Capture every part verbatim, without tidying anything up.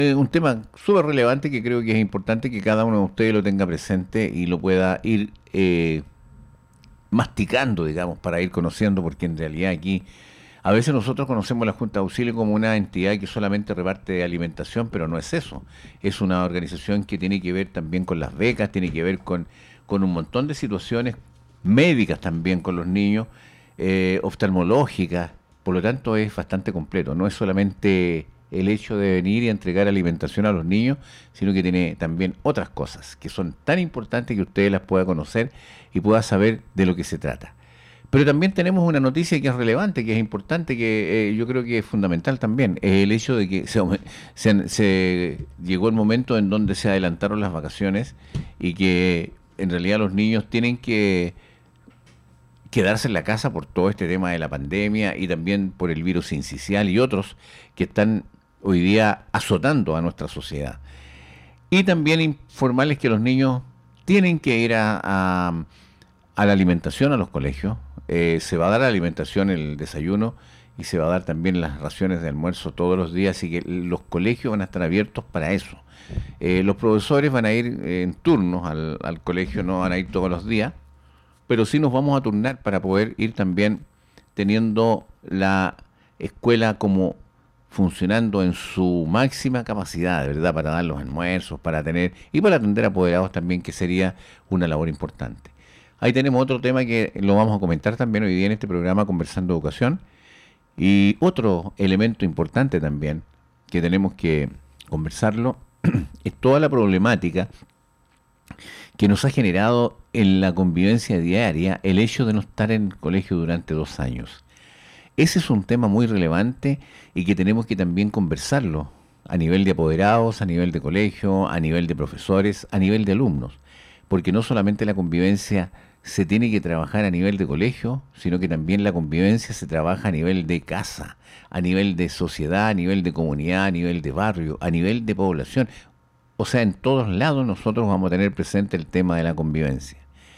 Es un tema súper relevante que creo que es importante que cada uno de ustedes lo tenga presente y lo pueda ir eh, masticando, digamos, para ir conociendo, porque en realidad aquí a veces nosotros conocemos la Junta de Auxilio como una entidad que solamente reparte alimentación, pero no es eso. Es una organización que tiene que ver también con las becas, tiene que ver con, con un montón de situaciones médicas también con los niños, eh, oftalmológicas, por lo tanto es bastante completo. No es solamente el hecho de venir y entregar alimentación a los niños, sino que tiene también otras cosas que son tan importantes que ustedes las puedan conocer y puedan saber de lo que se trata. Pero también tenemos una noticia que es relevante, que es importante, que eh, yo creo que es fundamental también. Es el hecho de que se, aume- se- se llegó el momento en donde se adelantaron las vacaciones y que en realidad los niños tienen que quedarse en la casa por todo este tema de la pandemia y también por el virus sincicial y otros que están hoy día azotando a nuestra sociedad. Y también informarles que los niños tienen que ir a, a- a la alimentación a los colegios. Eh, se va a dar alimentación, el desayuno, y se va a dar también las raciones de almuerzo todos los días, así que los colegios van a estar abiertos para eso. Eh, los profesores van a ir eh, en turnos al, al colegio, no van a ir todos los días, pero sí nos vamos a turnar para poder ir también teniendo la escuela como funcionando en su máxima capacidad, de verdad, para dar los almuerzos, para tener, y para atender apoderados también, que sería una labor importante. Ahí tenemos otro tema que lo vamos a comentar también hoy día en este programa Conversando Educación, y otro elemento importante también que tenemos que conversarlo es toda la problemática que nos ha generado en la convivencia diaria el hecho de no estar en el colegio durante dos años. Ese es un tema muy relevante y que tenemos que también conversarlo a nivel de apoderados, a nivel de colegio, a nivel de profesores, a nivel de alumnos, porque no solamente la convivencia se tiene que trabajar a nivel de colegio, sino que también la convivencia se trabaja a nivel de casa, a nivel de sociedad, a nivel de comunidad, a nivel de barrio, a nivel de población. O sea, en todos lados nosotros vamos a tener presente el tema de la convivencia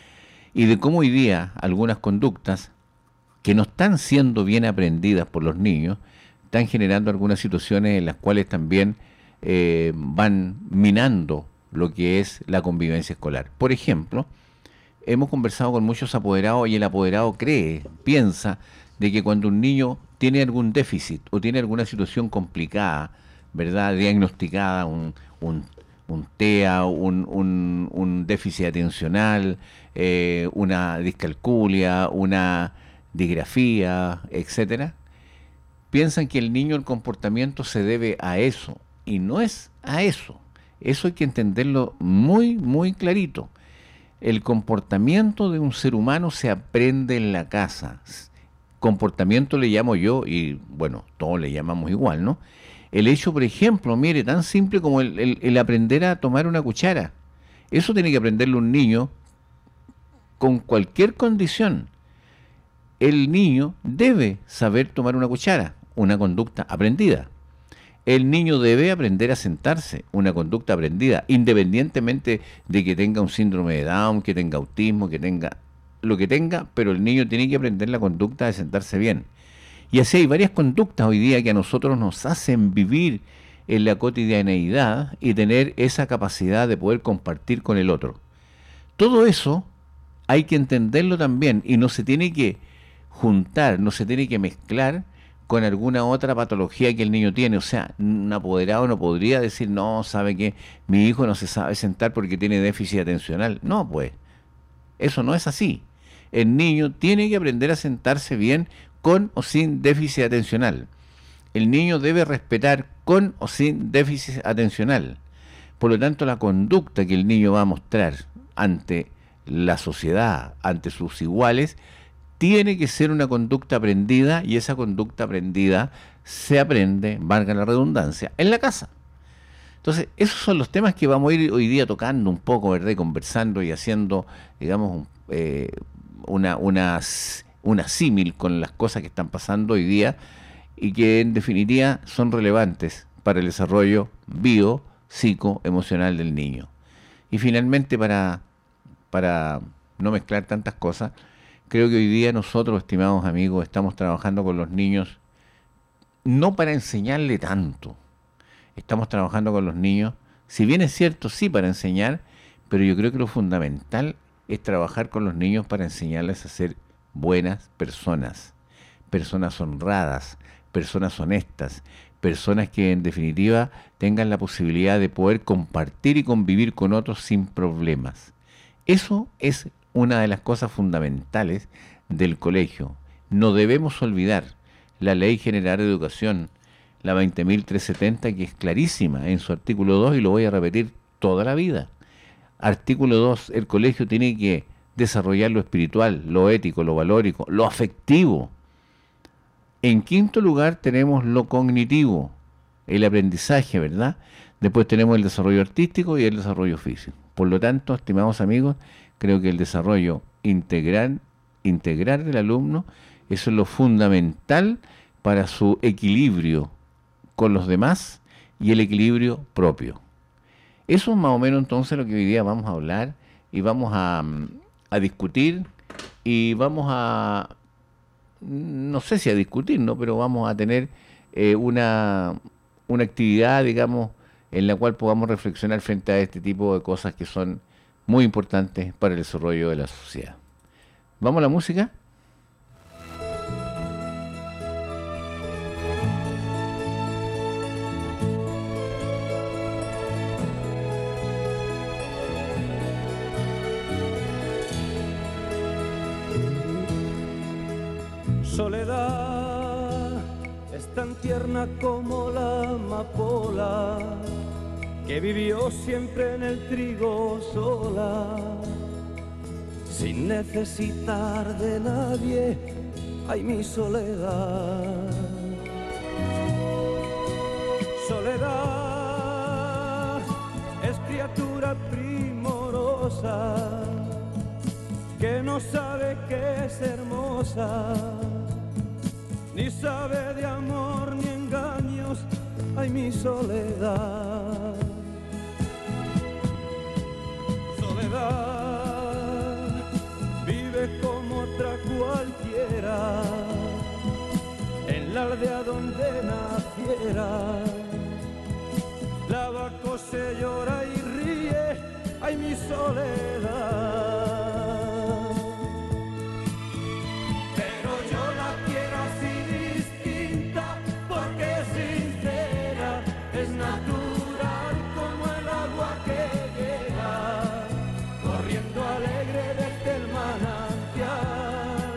y de cómo hoy día algunas conductas que no están siendo bien aprendidas por los niños están generando algunas situaciones en las cuales también eh, van minando lo que es la convivencia escolar. Por ejemplo, hemos conversado con muchos apoderados y el apoderado cree, piensa, de que cuando un niño tiene algún déficit o tiene alguna situación complicada, ¿verdad? Diagnosticada, un, un, un TEA, un, un, un déficit atencional, eh, una discalculia, una disgrafía, etcétera, piensan que el niño, el comportamiento se debe a eso, y no es a eso. Eso hay que entenderlo muy, muy clarito. El comportamiento de un ser humano se aprende en la casa. Comportamiento le llamo yo, y bueno, todos le llamamos igual, ¿no? El hecho, por ejemplo, mire, tan simple como el, el- el aprender a tomar una cuchara. Eso tiene que aprenderlo un niño con cualquier condición. El niño debe saber tomar una cuchara, una conducta aprendida. El niño debe aprender a sentarse, una conducta aprendida, independientemente de que tenga un síndrome de Down, que tenga autismo, que tenga lo que tenga, pero el niño tiene que aprender la conducta de sentarse bien. Y así hay varias conductas hoy día que a nosotros nos hacen vivir en la cotidianeidad y tener esa capacidad de poder compartir con el otro. Todo eso hay que entenderlo también y no se tiene que juntar, no se tiene que mezclar con alguna otra patología que el niño tiene. O sea, un apoderado no podría decir, no, sabe que mi hijo no se sabe sentar porque tiene déficit atencional. No, pues, eso no es así. El niño tiene que aprender a sentarse bien con o sin déficit atencional. El niño debe respetar con o sin déficit atencional. Por lo tanto, la conducta que el niño va a mostrar ante la sociedad, ante sus iguales, tiene que ser una conducta aprendida y esa conducta aprendida se aprende, valga la redundancia, en la casa. Entonces, esos son los temas que vamos a ir hoy día tocando un poco, ¿verdad? Y conversando y haciendo, digamos, un- eh, una, una, s- una símil con las cosas que están pasando hoy día y que en definitiva son relevantes para el desarrollo bio, psico, emocional del niño. Y finalmente, para, para no mezclar tantas cosas, creo que hoy día nosotros, estimados amigos, estamos trabajando con los niños no para enseñarle tanto. estamos trabajando con los niños. Si bien es cierto, sí, para enseñar, pero yo creo que lo fundamental es trabajar con los niños para enseñarles a ser buenas personas, personas honradas, personas honestas, personas que en definitiva tengan la posibilidad de poder compartir y convivir con otros sin problemas. Eso es una de las cosas fundamentales del colegio. No debemos olvidar la Ley General de Educación, la veinte mil trescientos setenta, que es clarísima en su artículo dos, y lo voy a repetir toda la vida. Artículo dos, el colegio tiene que desarrollar lo espiritual, lo ético, lo valórico, lo afectivo. En quinto lugar tenemos lo cognitivo, el aprendizaje, ¿verdad? Después tenemos el desarrollo artístico y el desarrollo físico. Por lo tanto, estimados amigos, creo que el desarrollo integral, integral del alumno, eso es lo fundamental para su equilibrio con los demás y el equilibrio propio. Eso es más o menos entonces lo que hoy día vamos a hablar y vamos a, a discutir y vamos a, no sé si a discutir, ¿no? Pero vamos a tener eh, una, una actividad, digamos, en la cual podamos reflexionar frente a este tipo de cosas que son muy importantes para el desarrollo de la sociedad. ¿Vamos a la música? Soledad es tan tierna como la amapola, que vivió siempre en el trigo sola, sin necesitar de nadie. Ay, mi soledad. Soledad es criatura primorosa, que no sabe que es hermosa, ni sabe de amor ni engaños. Ay, mi soledad. Soledad vive como otra cualquiera, en la aldea donde naciera. Lava, cose, llora y ríe. Ay, mi soledad. Es natural como el agua que llega, corriendo alegre desde el manantial.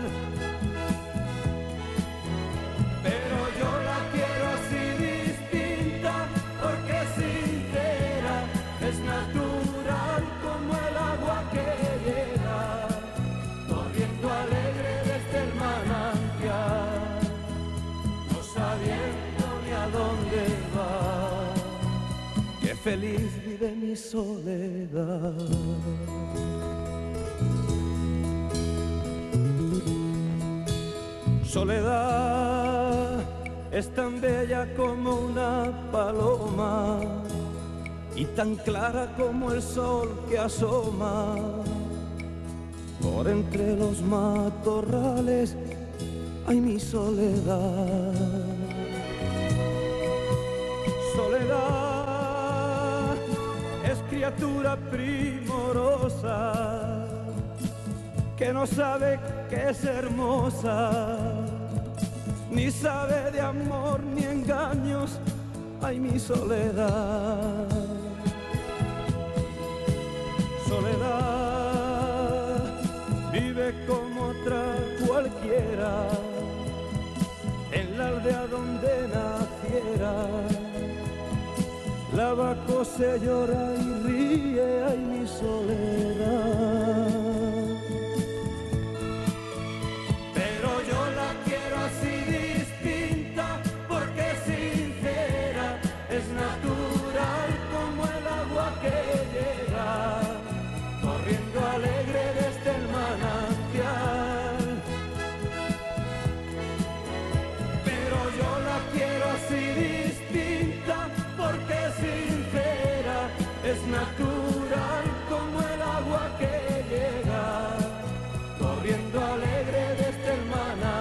Pero yo la quiero así distinta, porque es sincera. Es natural como el agua que llega, corriendo alegre desde el manantial, no sabiendo ni a dónde va. Qué feliz vive mi soledad. Soledad es tan bella como una paloma y tan clara como el sol que asoma por entre los matorrales. Ay, mi soledad. Soledad es criatura primorosa, que no sabe que es hermosa, ni sabe de amor ni engaños. Ay, mi soledad. Soledad vive como otra cualquiera, en la aldea donde naciera. Lava, cose, llora y ríe. Ay, mi soledad. Pero yo la quiero así distinta, porque es sincera. Es natural como el agua que llega, corriendo alegre desde el manantial. Pero yo la quiero así distinta, porque es sincera. Es natural como el agua que llega, corriendo alegre desde el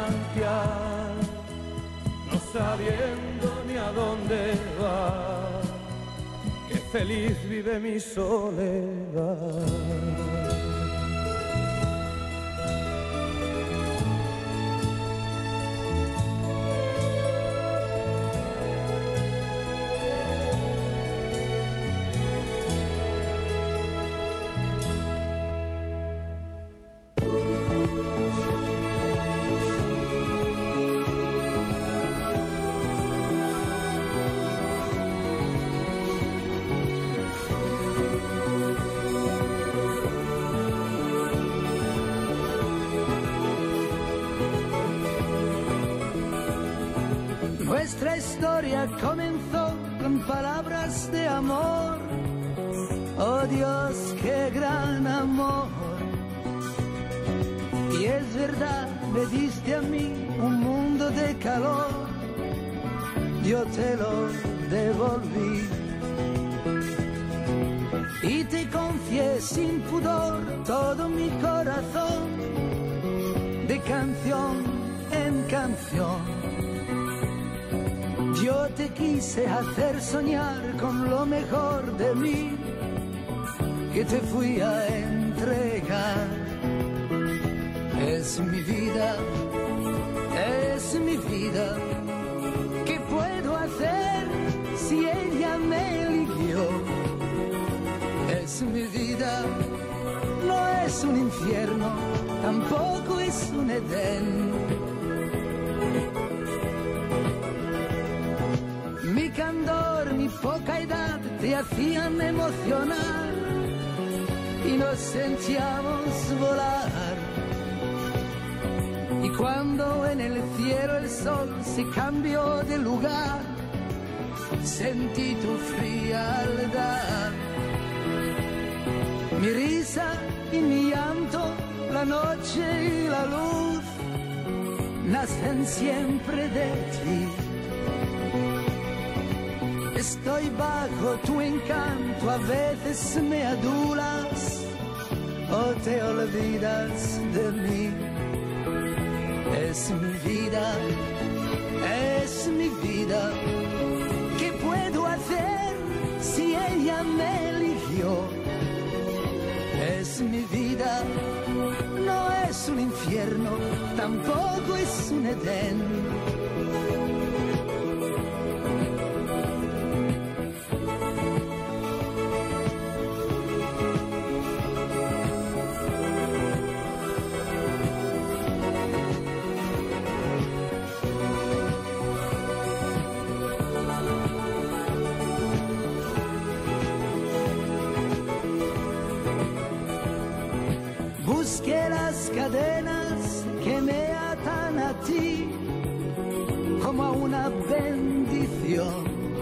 manantial, no sabiendo ni a dónde va. feliz vive mi soledad. Nuestra historia comenzó con palabras de amor. Oh Dios, qué gran amor. Y es verdad, me diste a mí un mundo de calor. Yo te lo devolví. Y te confié sin pudor todo mi corazón, de canción en canción. Yo te quise hacer soñar con lo mejor de mí, que te fui a entregar. Es mi vida, es mi vida. ¿Qué puedo hacer si ella me eligió? Es mi vida, no es un infierno, tampoco es un Edén. Mi candor, mi poca edad te hacían emocionar y nos sentíamos volar. Y cuando en el cielo el sol se cambió de lugar, sentí tu frialdad. Mi risa y mi llanto, la noche y la luz, nacen siempre de ti. Estoy bajo tu encanto, a veces me adulas o te olvidas de mí. Es mi vida, es mi vida. ¿Qué puedo hacer si ella me eligió? Es mi vida, no es un infierno, tampoco es un Edén. Busqué las cadenas que me atan a ti como a una bendición.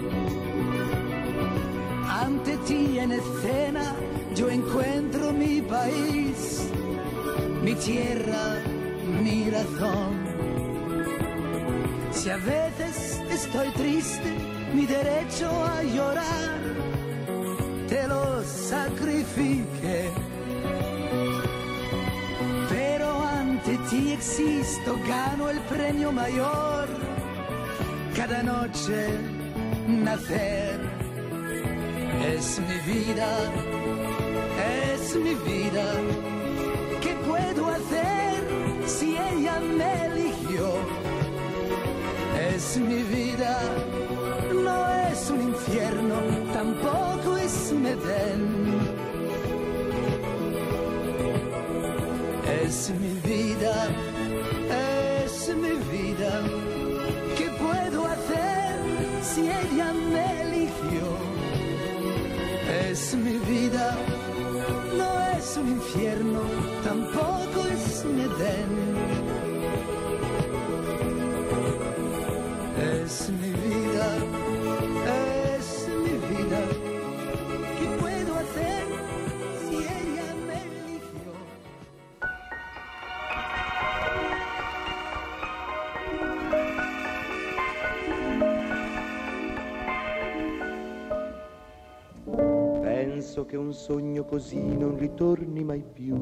Ante ti en escena yo encuentro mi país, mi tierra, mi razón. Si a veces estoy triste, mi derecho a llorar te lo sacrifiqué. Pero ante ti existo, gano el premio mayor, cada noche nacer. Es mi vida, es mi vida. ¿Qué puedo hacer si ella me eligió? Es mi vida, no es un infierno, tampoco es un Edén. Es mi vida, es mi vida. ¿Qué puedo hacer si ella me eligió? Es mi vida, no es un infierno, tampoco es un Edén. Es mi vida, es mi vida. ¿Qué puedo hacer si ella me eligió? Penso che un sogno così non ritorni mai più.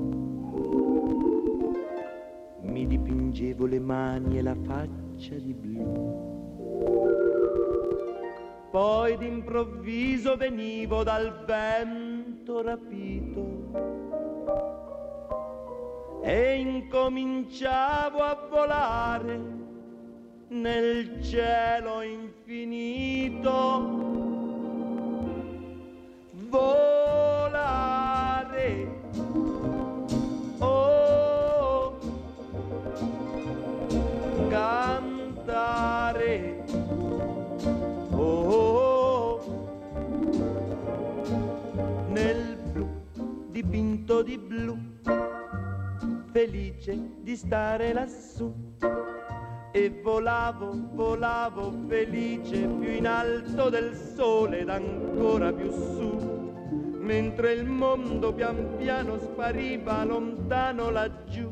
Mi dipingevo le mani e la faccia di blu. poi d'improvviso venivo dal vento rapito e incominciavo a volare nel cielo infinito. Volare, oh, cantare, oh, nel blu dipinto di blu, felice di stare lassù. E volavo, volavo felice più in alto del sole ed ancora più su, mentre il mondo pian piano spariva lontano laggiù.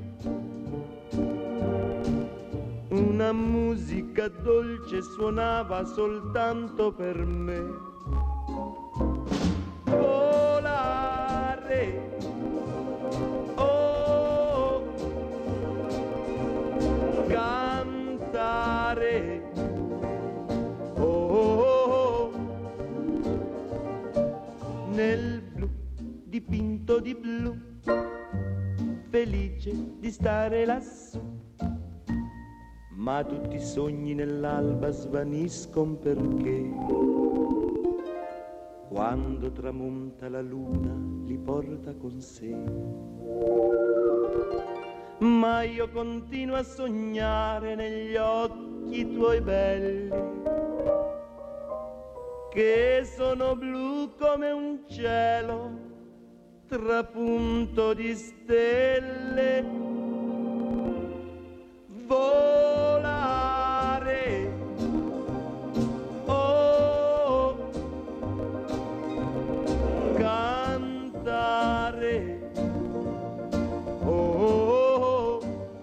Una musica dolce suonava soltanto per me. Volare, oh, cantare, oh, nel blu dipinto di blu, felice di stare lassù. Ma tutti i sogni nell'alba svaniscono perché quando tramonta la luna li porta con sé. Ma io continuo a sognare negli occhi tuoi belli, che sono blu come un cielo trapunto di stelle. Volare, oh, cantare, oh,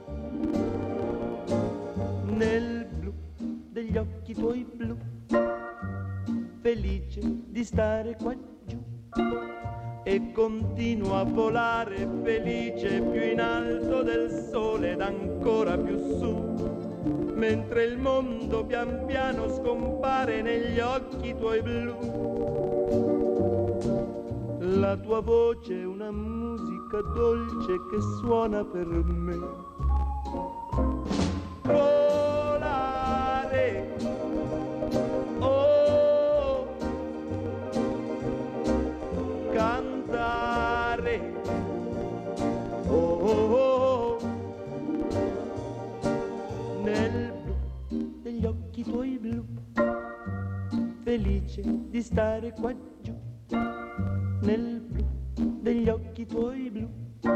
nel blu degli occhi tuoi blu, felice di stare qua giù. E continuo a volare felice più in alto del sole ed ancora più su, mentre il mondo pian piano scompare negli occhi tuoi blu. La tua voce è una musica dolce che suona per me. Volare, oh, cantare, oh, oh, oh, nel blu degli occhi tuoi blu, felice di stare qua giù, nel blu degli occhi tuoi blu,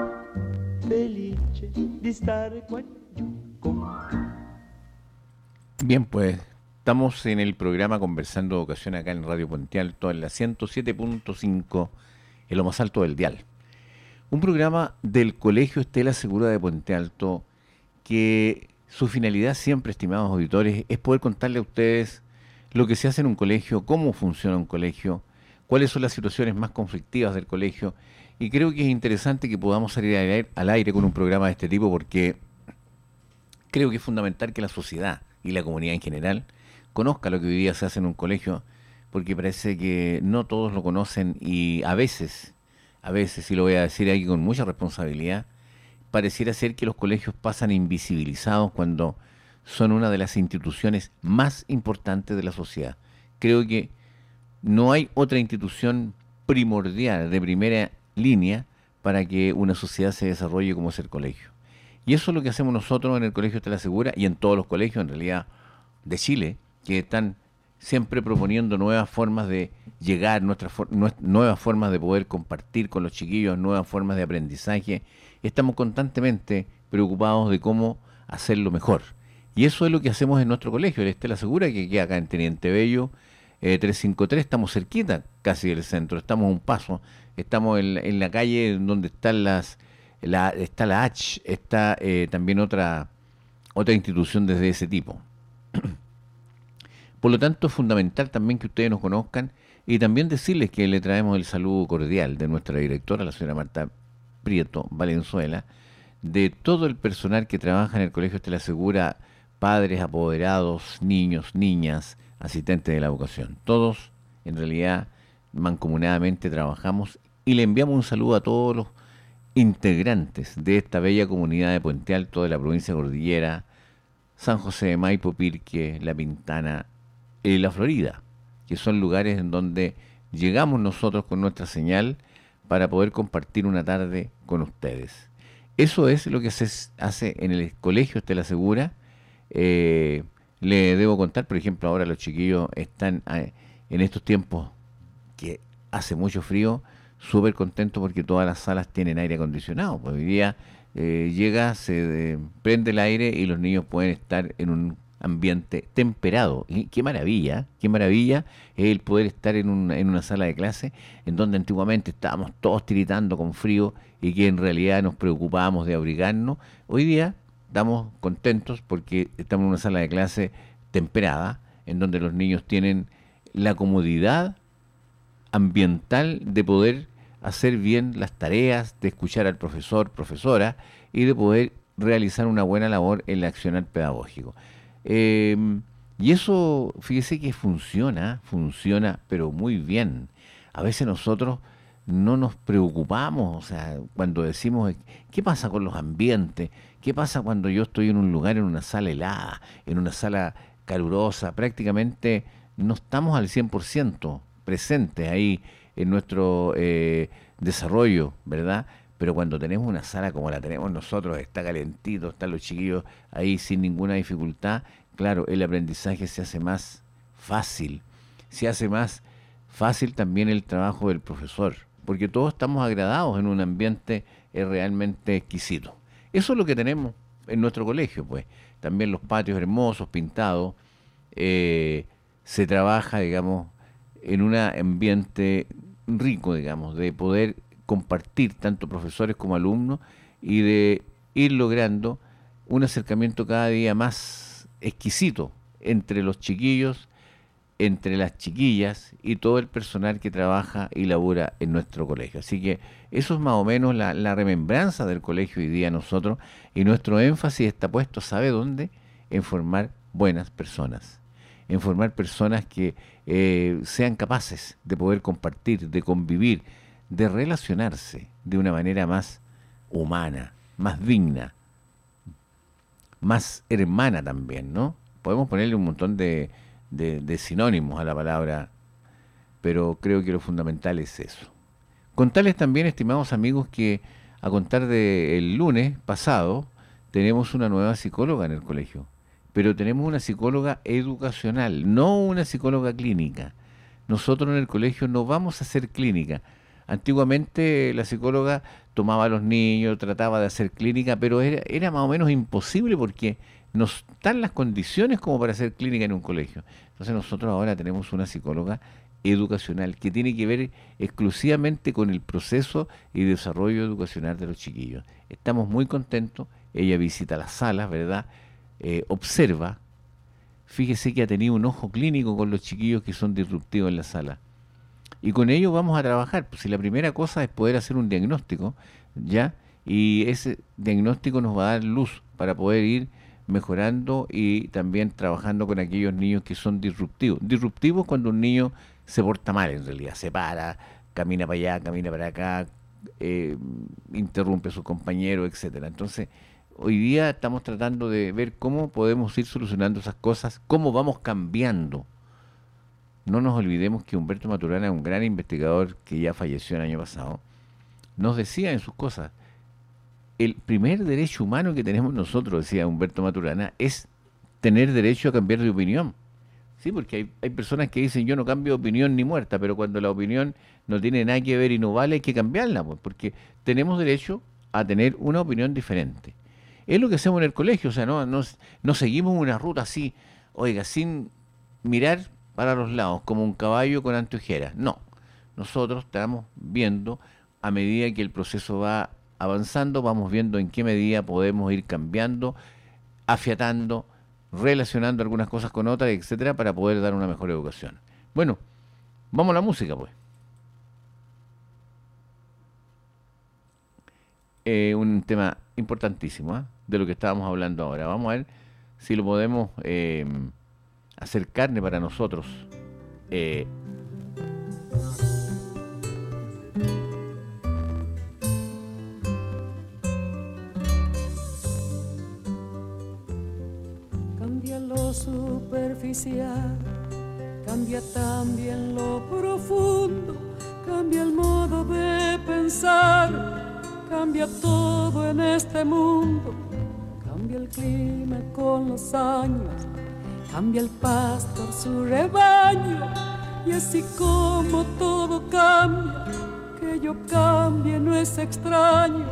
felice di stare qua giù con te. Bien, pues estamos en el programa Conversando Educación acá en Radio Puente Alto, en la ciento siete punto cinco, en lo más alto del dial. Un programa del Colegio Estela Segura de Puente Alto que su finalidad siempre, estimados auditores, es poder contarle a ustedes lo que se hace en un colegio, cómo funciona un colegio, cuáles son las situaciones más conflictivas del colegio, y creo que es interesante que podamos salir al aire, al aire con un programa de este tipo porque creo que es fundamental que la sociedad y la comunidad en general conozca lo que hoy día se hace en un colegio, porque parece que no todos lo conocen y a veces, a veces, y lo voy a decir aquí con mucha responsabilidad, pareciera ser que los colegios pasan invisibilizados cuando son una de las instituciones más importantes de la sociedad. Creo que no hay otra institución primordial, de primera línea, para que una sociedad se desarrolle como es el colegio. Y eso es lo que hacemos nosotros en el Colegio Estela Segura y en todos los colegios, en realidad, de Chile, que están siempre proponiendo nuevas formas de llegar, nuestras for nuevas formas de poder compartir con los chiquillos, nuevas formas de aprendizaje. Estamos constantemente preocupados de cómo hacerlo mejor. Y eso es lo que hacemos en nuestro colegio, el Estela Segura, que queda acá en Teniente Bello, eh, trescientos cincuenta y tres, estamos cerquita casi del centro, estamos a un paso, estamos en, en la calle donde están las, la, está la H, está eh, también otra, otra institución desde ese tipo. Por lo tanto, es fundamental también que ustedes nos conozcan y también decirles que le traemos el saludo cordial de nuestra directora, la señora Marta Prieto Valenzuela, de todo el personal que trabaja en el Colegio Estela Segura, padres, apoderados, niños, niñas, asistentes de la educación. Todos, en realidad, mancomunadamente trabajamos y le enviamos un saludo a todos los integrantes de esta bella comunidad de Puente Alto, de la provincia de Cordillera, San José de Maipo, Pirque, La Pintana y La Florida, que son lugares en donde llegamos nosotros con nuestra señal para poder compartir una tarde con ustedes. Eso es lo que se hace en el colegio Estela Segura. Eh, le debo contar, por ejemplo, ahora los chiquillos están eh, en estos tiempos que hace mucho frío, súper contentos porque todas las salas tienen aire acondicionado. Pues hoy día eh, llega, se eh, prende el aire y los niños pueden estar en un ambiente temperado. Y qué maravilla, qué maravilla es el poder estar en una, en una sala de clase en donde antiguamente estábamos todos tiritando con frío y que en realidad nos preocupábamos de abrigarnos. Hoy día estamos contentos porque estamos en una sala de clase temperada, en donde los niños tienen la comodidad ambiental de poder hacer bien las tareas, de escuchar al profesor, profesora, y de poder realizar una buena labor en el accionar pedagógico. Eh, y eso, fíjese que funciona, funciona, pero muy bien. A veces nosotros no nos preocupamos, o sea, cuando decimos, ¿qué pasa con los ambientes? ¿Qué pasa cuando yo estoy en un lugar, en una sala helada, en una sala calurosa? Prácticamente no estamos al cien por ciento presentes ahí en nuestro eh, desarrollo, ¿verdad? Pero cuando tenemos una sala como la tenemos nosotros, está calentito, están los chiquillos ahí sin ninguna dificultad, claro, el aprendizaje se hace más fácil, se hace más fácil también el trabajo del profesor, porque todos estamos agradados en un ambiente eh, realmente exquisito. Eso es lo que tenemos en nuestro colegio, pues. También los patios hermosos, pintados, eh, se trabaja, digamos, en un ambiente rico, digamos, de poder compartir tanto profesores como alumnos y de ir logrando un acercamiento cada día más exquisito entre los chiquillos, entre las chiquillas y todo el personal que trabaja y labora en nuestro colegio. Así que eso es más o menos la, la remembranza del colegio hoy día nosotros, y nuestro énfasis está puesto, ¿sabe dónde? En formar buenas personas, en formar personas que eh, sean capaces de poder compartir, de convivir, de relacionarse de una manera más humana, más digna, más hermana también, ¿no? Podemos ponerle un montón de, de, de sinónimos a la palabra, pero creo que lo fundamental es eso. Contarles también, estimados amigos, que a contar del lunes pasado tenemos una nueva psicóloga en el colegio, pero tenemos una psicóloga educacional, no una psicóloga clínica. Nosotros en el colegio no vamos a hacer clínica. Antiguamente la psicóloga tomaba a los niños, trataba de hacer clínica, pero era, era más o menos imposible porque no están las condiciones como para hacer clínica en un colegio. Entonces nosotros ahora tenemos una psicóloga educacional que tiene que ver exclusivamente con el proceso y desarrollo educacional de los chiquillos. Estamos muy contentos, ella visita las salas, ¿verdad? Eh, observa, fíjese que ha tenido un ojo clínico con los chiquillos que son disruptivos en la sala. Y con ello vamos a trabajar. Pues si la primera cosa es poder hacer un diagnóstico, ¿ya? Y ese diagnóstico nos va a dar luz para poder ir mejorando y también trabajando con aquellos niños que son disruptivos. Disruptivos cuando un niño se porta mal, en realidad, se para, camina para allá, camina para acá, eh, interrumpe a sus compañeros, etcétera. Entonces, hoy día estamos tratando de ver cómo podemos ir solucionando esas cosas, cómo vamos cambiando. No nos olvidemos que Humberto Maturana, un gran investigador que ya falleció el año pasado, nos decía en sus cosas, el primer derecho humano que tenemos nosotros, decía Humberto Maturana, es tener derecho a cambiar de opinión. Sí, porque hay, hay personas que dicen, yo no cambio de opinión ni muerta, pero cuando la opinión no tiene nada que ver y no vale, hay que cambiarla, pues, porque tenemos derecho a tener una opinión diferente. Es lo que hacemos en el colegio, o sea, no, no, no seguimos una ruta así, oiga, sin mirar para los lados, como un caballo con anteojeras. No, nosotros estamos viendo, a medida que el proceso va avanzando, vamos viendo en qué medida podemos ir cambiando, afiatando, relacionando algunas cosas con otras, etcétera, para poder dar una mejor educación. Bueno, vamos a la música, pues. Eh, un tema importantísimo, ¿eh? De lo que estábamos hablando ahora. Vamos a ver si lo podemos eh, hacer carne para nosotros. Eh, Cambia lo superficial, cambia también lo profundo, cambia el modo de pensar, cambia todo en este mundo, cambia el clima con los años, cambia el pastor su rebaño, y así como todo cambia, que yo cambie no es extraño.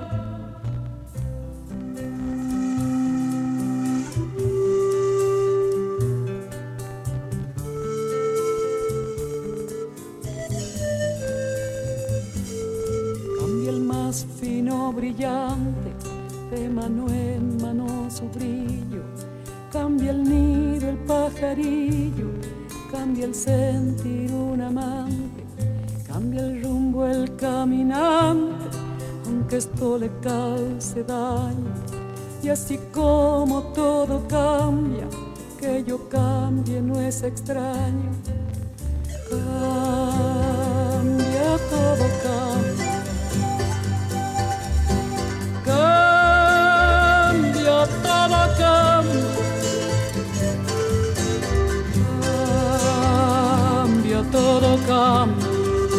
Brillante, de mano en mano su brillo, cambia el nido el pajarillo, cambia el sentir un amante, cambia el rumbo el caminante, aunque esto le cause daño, y así como todo cambia, que yo cambie no es extraño. Cambia, todo cambia. Cambia, todo cambia. Cambia, todo cambia.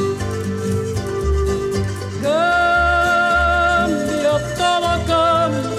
Cambia, todo cambia.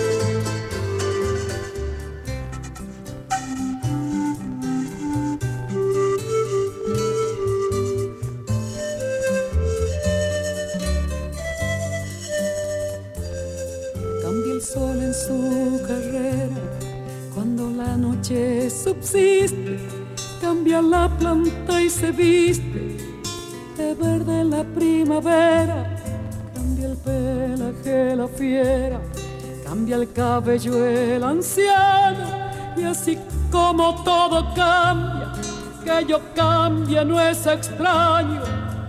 Sol en su carrera, cuando la noche subsiste, cambia la planta y se viste de verde la primavera, cambia el pelaje la fiera, cambia el cabello el anciano, y así como todo cambia, que yo cambie no es extraño.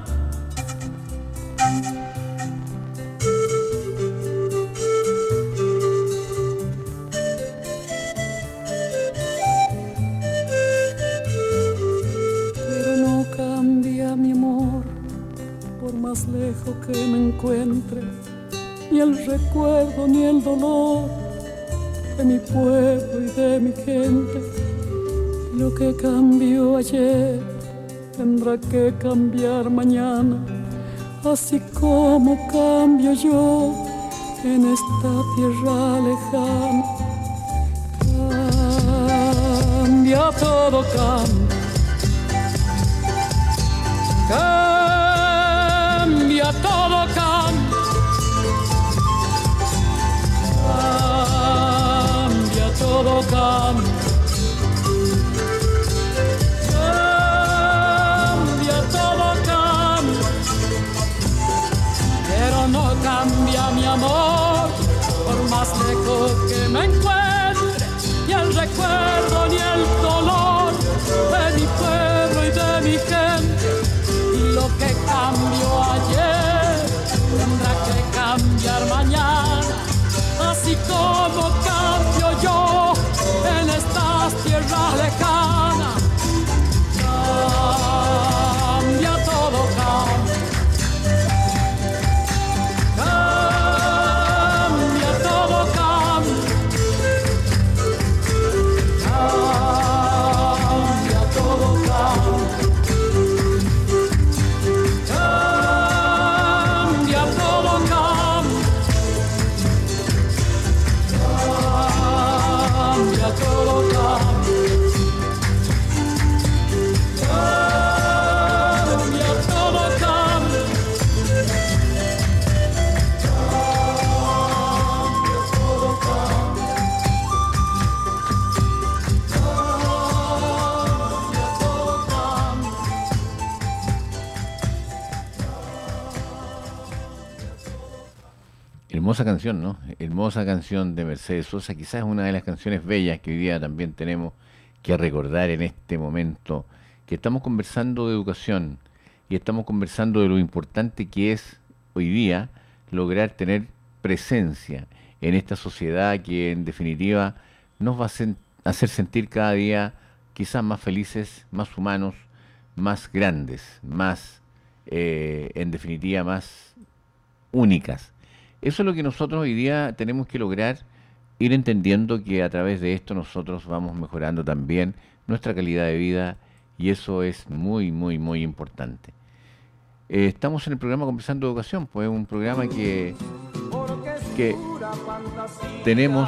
Más lejos que me encuentre, ni el recuerdo ni el dolor de mi pueblo y de mi gente. Lo que cambió ayer tendrá que cambiar mañana, así como cambio yo en esta tierra lejana. Cambia, todo cambia. Cambia, todo cambia. Cambia, todo cambia. Cambia, todo cambia. Pero no cambia mi amor, por más lejos que me encuentre, ni el recuerdo ni el dolor de mi pueblo y de mi gente. Lo que cambió ayer tendrá que cambiar mañana, así como cambio yo en estas tierras lejanas. Cambia, todo cambia. Cambia, todo cambia. Cambia, todo cambia. Hermosa canción, ¿no? Hermosa canción de Mercedes Sosa, quizás una de las canciones bellas que hoy día también tenemos que recordar en este momento, que estamos conversando de educación y estamos conversando de lo importante que es hoy día lograr tener presencia en esta sociedad que en definitiva nos va a sen- hacer sentir cada día quizás más felices, más humanos, más grandes, más, eh, en definitiva, más únicas. Eso es lo que nosotros hoy día tenemos que lograr, ir entendiendo que a través de esto nosotros vamos mejorando también nuestra calidad de vida y eso es muy, muy, muy importante. Eh, estamos en el programa Conversando de Educación, pues un programa que, que tenemos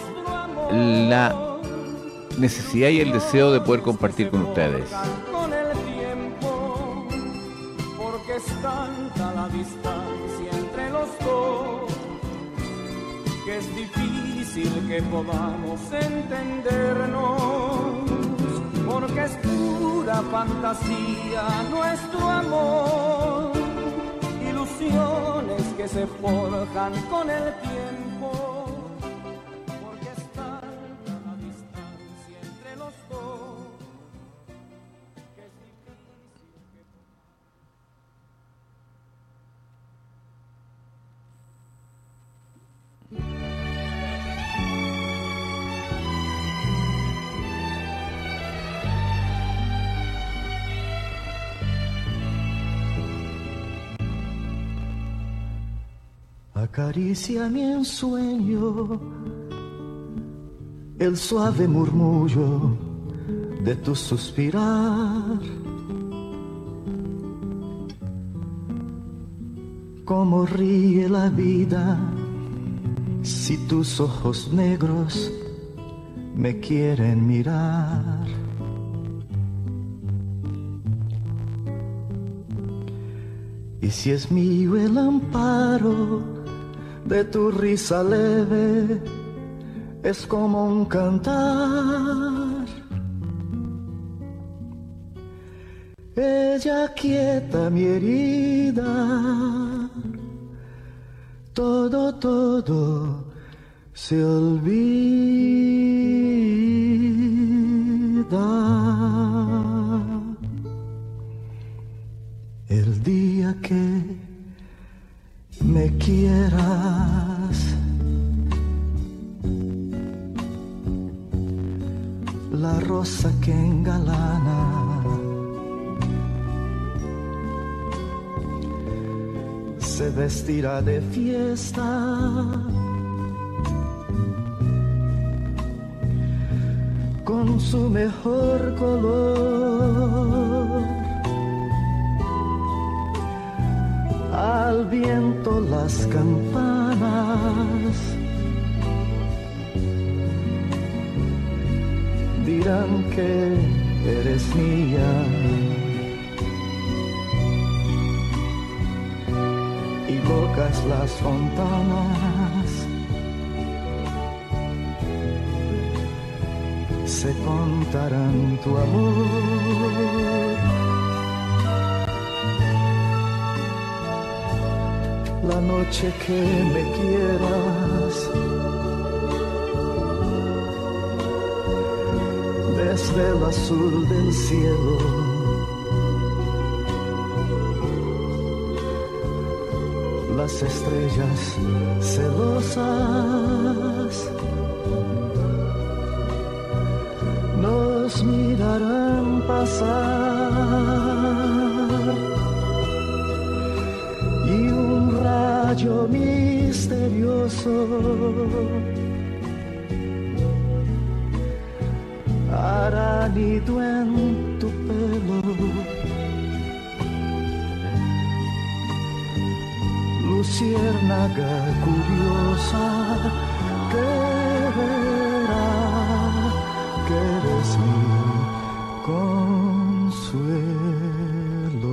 la necesidad y el deseo de poder compartir con ustedes. Con el tiempo, porque es tanta la distancia entre los dos, que es difícil que podamos entendernos, porque es pura fantasía nuestro amor, ilusiones que se forjan con el tiempo, porque es tanta la distancia entre los dos, que es difícil que... Acaricia mi ensueño el suave murmullo de tu suspirar. Cómo ríe la vida si tus ojos negros me quieren mirar. Y si es mío el amparo de tu risa leve, es como un cantar. Ella quieta mi herida, todo, todo se olvida. El día que me quieras, la rosa que engalana se vestirá de fiesta con su mejor color. Al viento las campanas dirán que eres mía, y locas las fontanas se contarán tu amor. La noche que me quieras, desde el azul del cielo, las estrellas celosas nos mirarán pasar. Rayo misterioso hará nido en tu pelo, luciérnaga curiosa que verá que eres mi consuelo.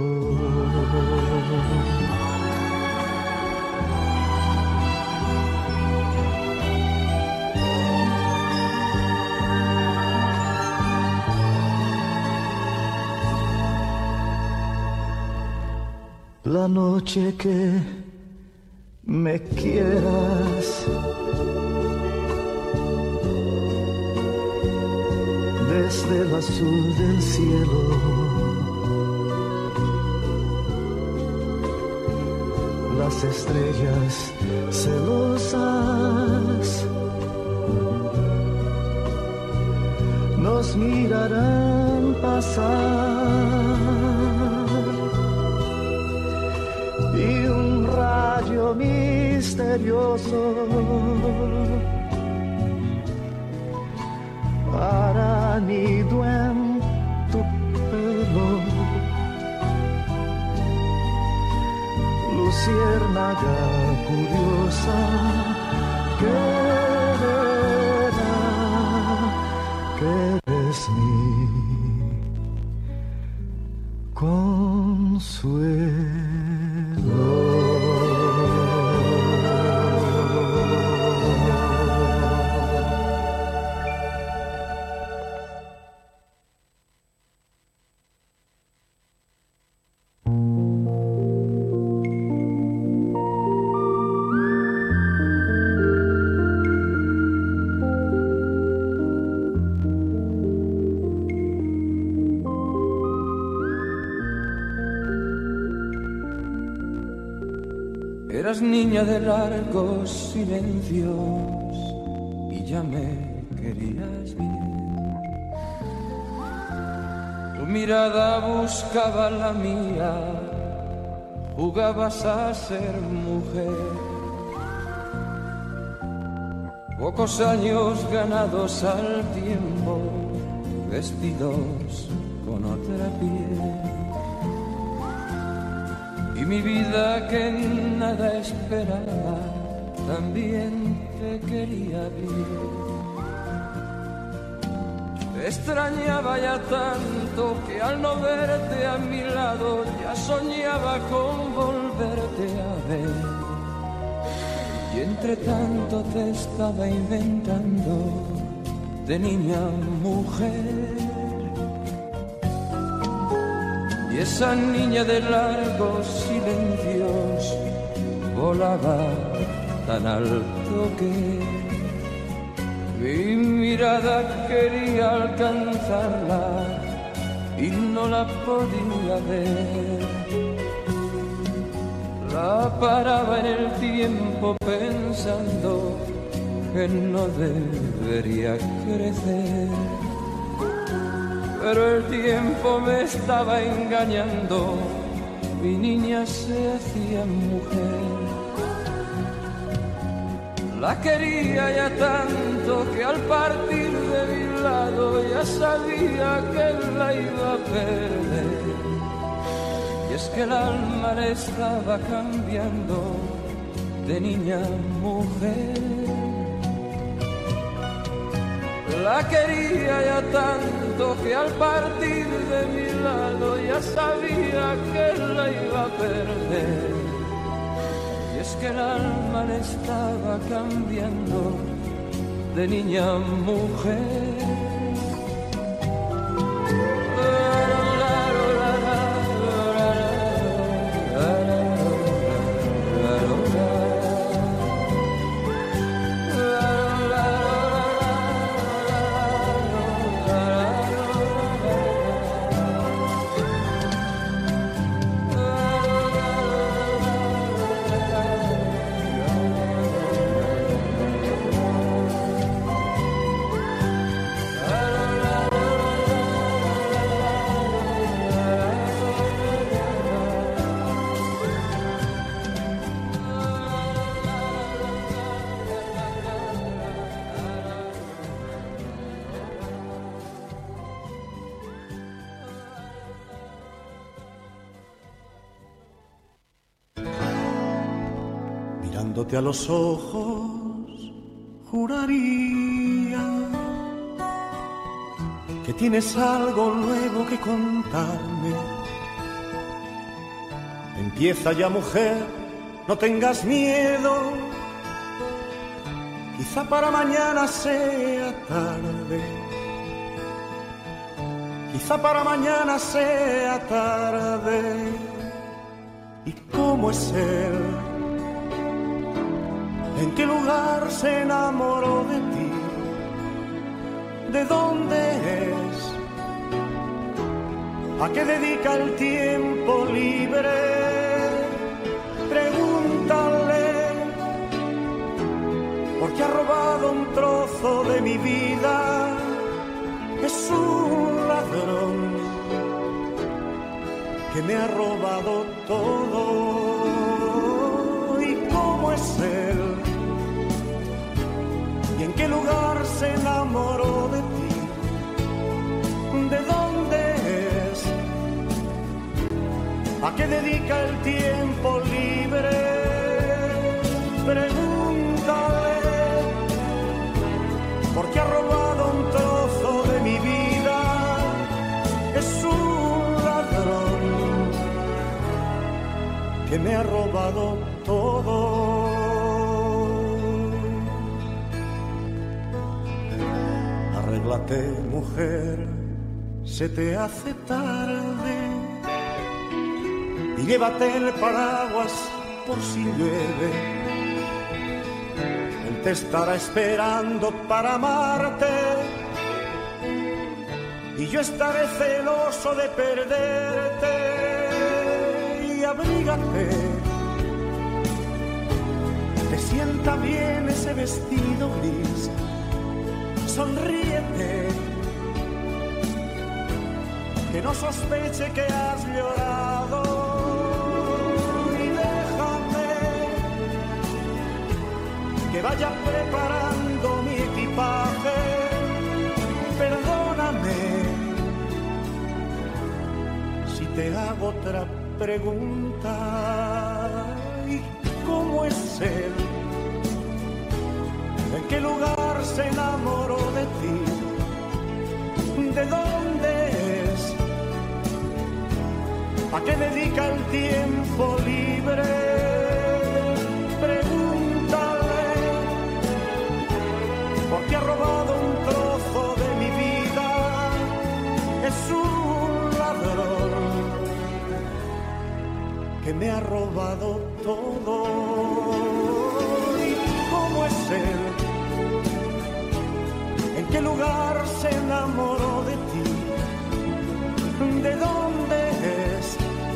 La noche que me quieras, desde el azul del cielo, las estrellas celosas los mirarán pasar y un rayo misterioso hará nido en tu pelo. Luciérnaga curiosa que verá que eres mi consuelo. Eras niña de largos silencios y ya me querías bien. Tu mirada buscaba la mía, jugabas a ser mujer. Pocos años ganados al tiempo, vestidos con otra piel. Y mi vida que nada esperaba, también te quería bien. Te extrañaba ya tanto que al no verte a mi lado ya soñaba con volverte a ver. Y entre tanto te estaba inventando de niña a mujer. Y esa niña de largos silencios volaba tan alto que mi mirada quería alcanzarla y no la podía ver. La paraba en el tiempo pensando que no debería crecer. Pero el tiempo me estaba engañando, mi niña se hacía mujer. La quería ya tanto que al partir de mi lado ya sabía que la iba a perder. Y es que el alma le estaba cambiando de niña a mujer. La quería ya tanto que al partir de mi lado ya sabía que la iba a perder. Y es que el alma le estaba cambiando de niña a mujer. Mirándote a los ojos, juraría que tienes algo nuevo que contarme. Empieza ya, mujer, no tengas miedo. Quizá para mañana sea tarde. Quizá para mañana sea tarde. ¿Y cómo es él? ¿En qué lugar se enamoró de ti? ¿De dónde es? ¿A qué dedica el tiempo libre? Pregúntale, porque ha robado un trozo de mi vida. es un ladrón que me ha robado todo. ¿Y cómo es él? ¿Y en qué lugar se enamoró de ti? ¿De dónde es? ¿A qué dedica el tiempo libre? Pregúntale, porque ha robado un trozo de mi vida. Es un ladrón que me ha robado todo. Arréglate, mujer, se te hace tarde, y llévate el paraguas por si llueve. Él te estará esperando para amarte, y yo estaré celoso de perderte. Y abrígate, te sienta bien ese vestido gris. Sonríete, que no sospeche que has llorado. Y déjame que vaya preparando mi equipaje. Perdóname si te hago otra pregunta. ¿Y cómo es él? ¿En qué lugar se enamoró de ti? ¿De dónde es? ¿A qué dedica el tiempo libre? Pregúntale, porque ha robado un trozo de mi vida. Es un ladrón que me ha robado todo. ¿Y cómo es él? ¿En qué lugar se enamoró de ti? ¿De dónde es?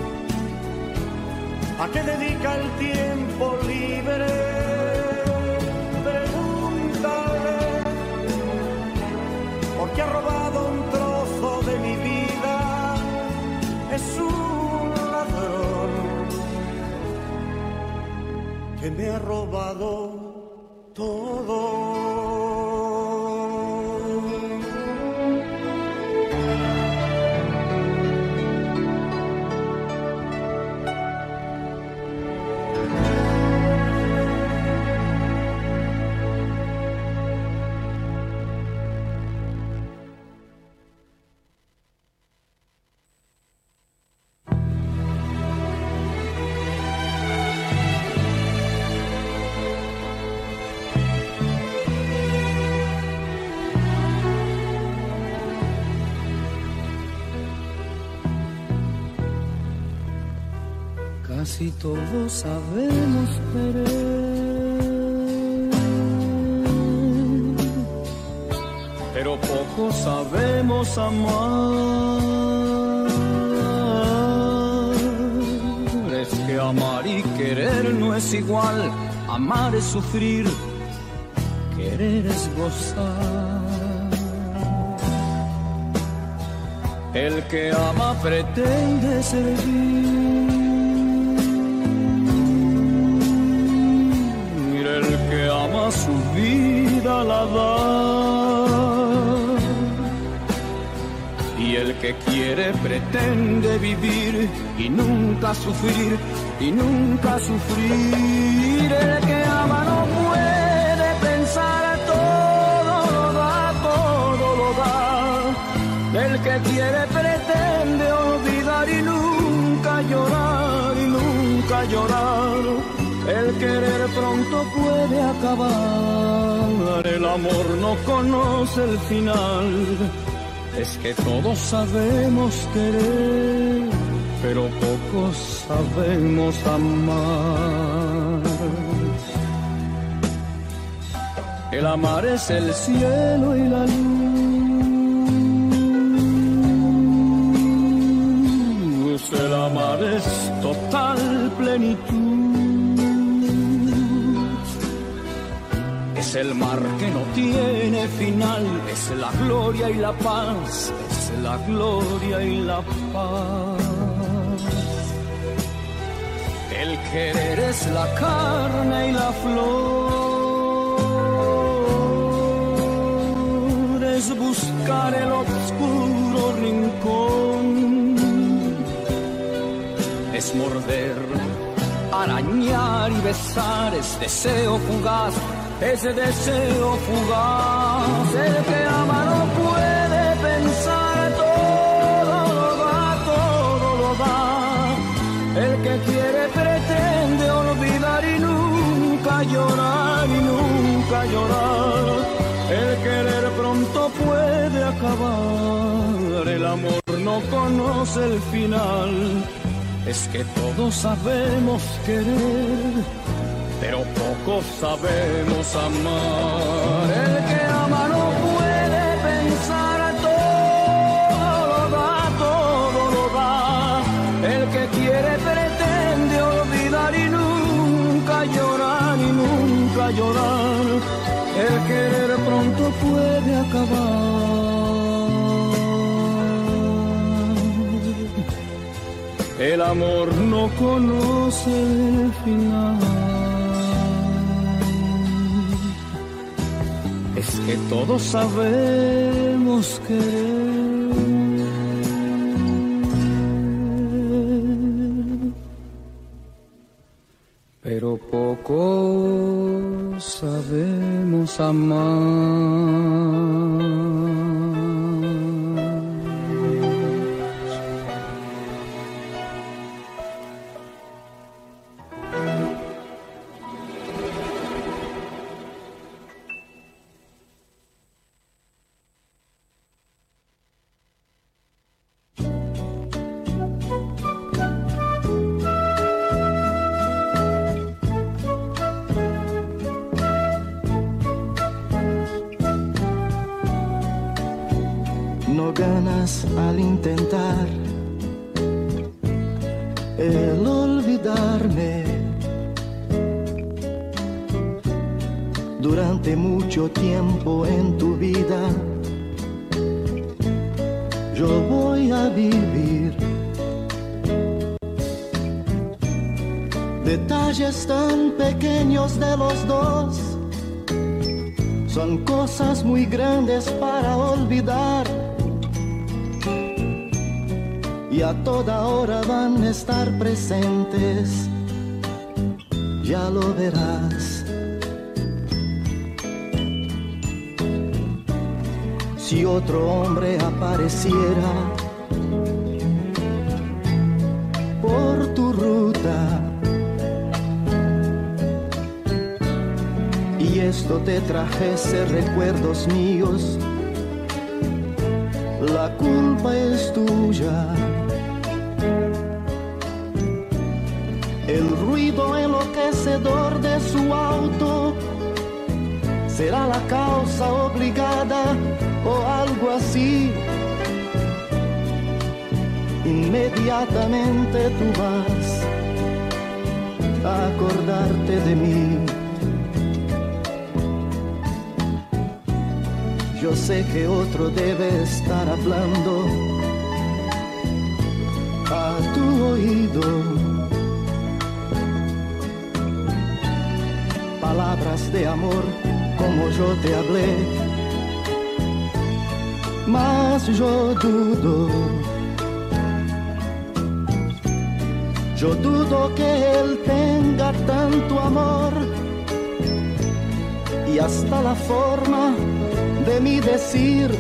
¿A qué dedica el tiempo libre? Pregúntale, porque ha robado un trozo de mi vida. Es un ladrón que me ha robado todo. Casi todos sabemos querer, pero poco sabemos amar. Es que amar y querer no es igual. Amar es sufrir, querer es gozar. El que ama pretende servir. Ama su vida la da, y el que quiere pretende vivir y nunca sufrir, y nunca sufrir. El que ama no puede pensar, todo lo da, todo lo da. El que quiere pretende olvidar y nunca llorar, y nunca llorar. El querer pronto puede acabar, el amor no conoce el final. Es que todos sabemos querer, pero pocos sabemos amar. El amar es el cielo y la luz. El amar es total plenitud. Es el mar que no tiene final, es la gloria y la paz, es la gloria y la paz. El querer es la carne y la flor, es buscar el oscuro rincón, es morder, arañar y besar, es deseo fugaz, ese deseo fugaz. El que ama no puede pensar, todo lo da, todo lo da. El que quiere pretende olvidar y nunca llorar, y nunca llorar. El querer pronto puede acabar, el amor no conoce el final. Es que todos sabemos querer, pero pocos sabemos amar. El que ama no puede pensar, todo lo da, todo lo da. El que quiere pretende olvidar y nunca llorar, y nunca llorar. El querer pronto puede acabar, el amor no conoce el final. Es que todos sabemos querer, pero poco sabemos amar. Ganas al intentar el olvidarme. Durante mucho tiempo en tu vida yo voy a vivir detalles tan pequeños de los dos, son cosas muy grandes para olvidar. Y a toda hora van a estar presentes, ya lo verás. Si otro hombre apareciera por tu ruta y esto te trajese recuerdos míos, la culpa es tuya. El ruido enloquecedor de su auto será la causa obligada o algo así. Inmediatamente tú vas a acordarte de mí. Yo sé que otro debe estar hablando a tu oído, palabras de amor como yo te hablé, mas yo dudo, yo dudo que él tenga tanto amor y hasta la forma de mi decir,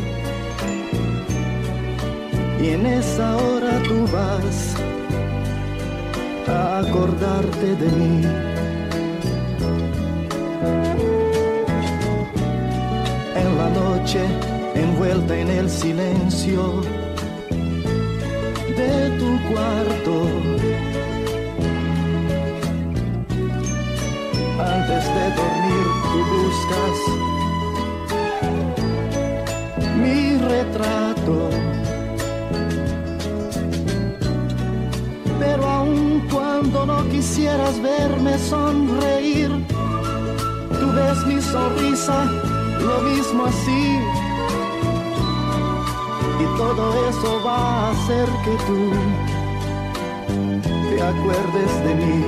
y en esa hora tú vas a acordarte de mí. En la noche, envuelta en el silencio de tu cuarto, antes de dormir tú buscas mi retrato, pero aun cuando no quisieras verme sonreír, tú ves mi sonrisa, lo mismo así. Y todo eso va a hacer que tú te acuerdes de mí.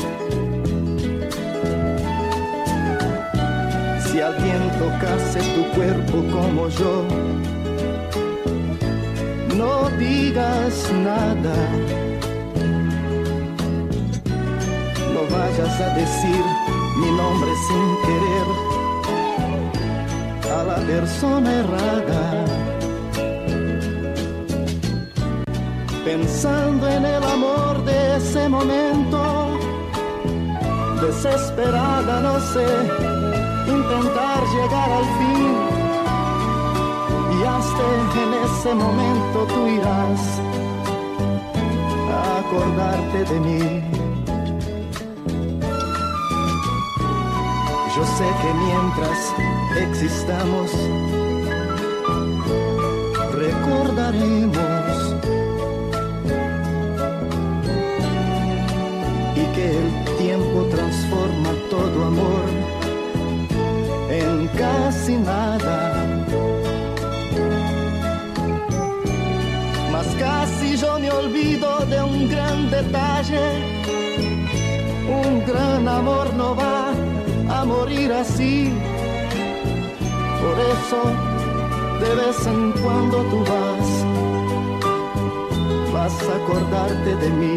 Si alguien tocase tu cuerpo como yo, no digas nada. No vayas a decir mi nombre sin querer a la persona errada. Pensando en el amor de ese momento, desesperada, no sé, intentar llegar al fin. Y hasta en ese momento tú irás a acordarte de mí. Yo sé que mientras existamos, recordaremos y que el tiempo transforma todo amor en casi nada. Mas casi yo me olvido de un gran detalle. Un gran amor no va a morir así. Por eso de vez en cuando tú vas, vas a acordarte de mí.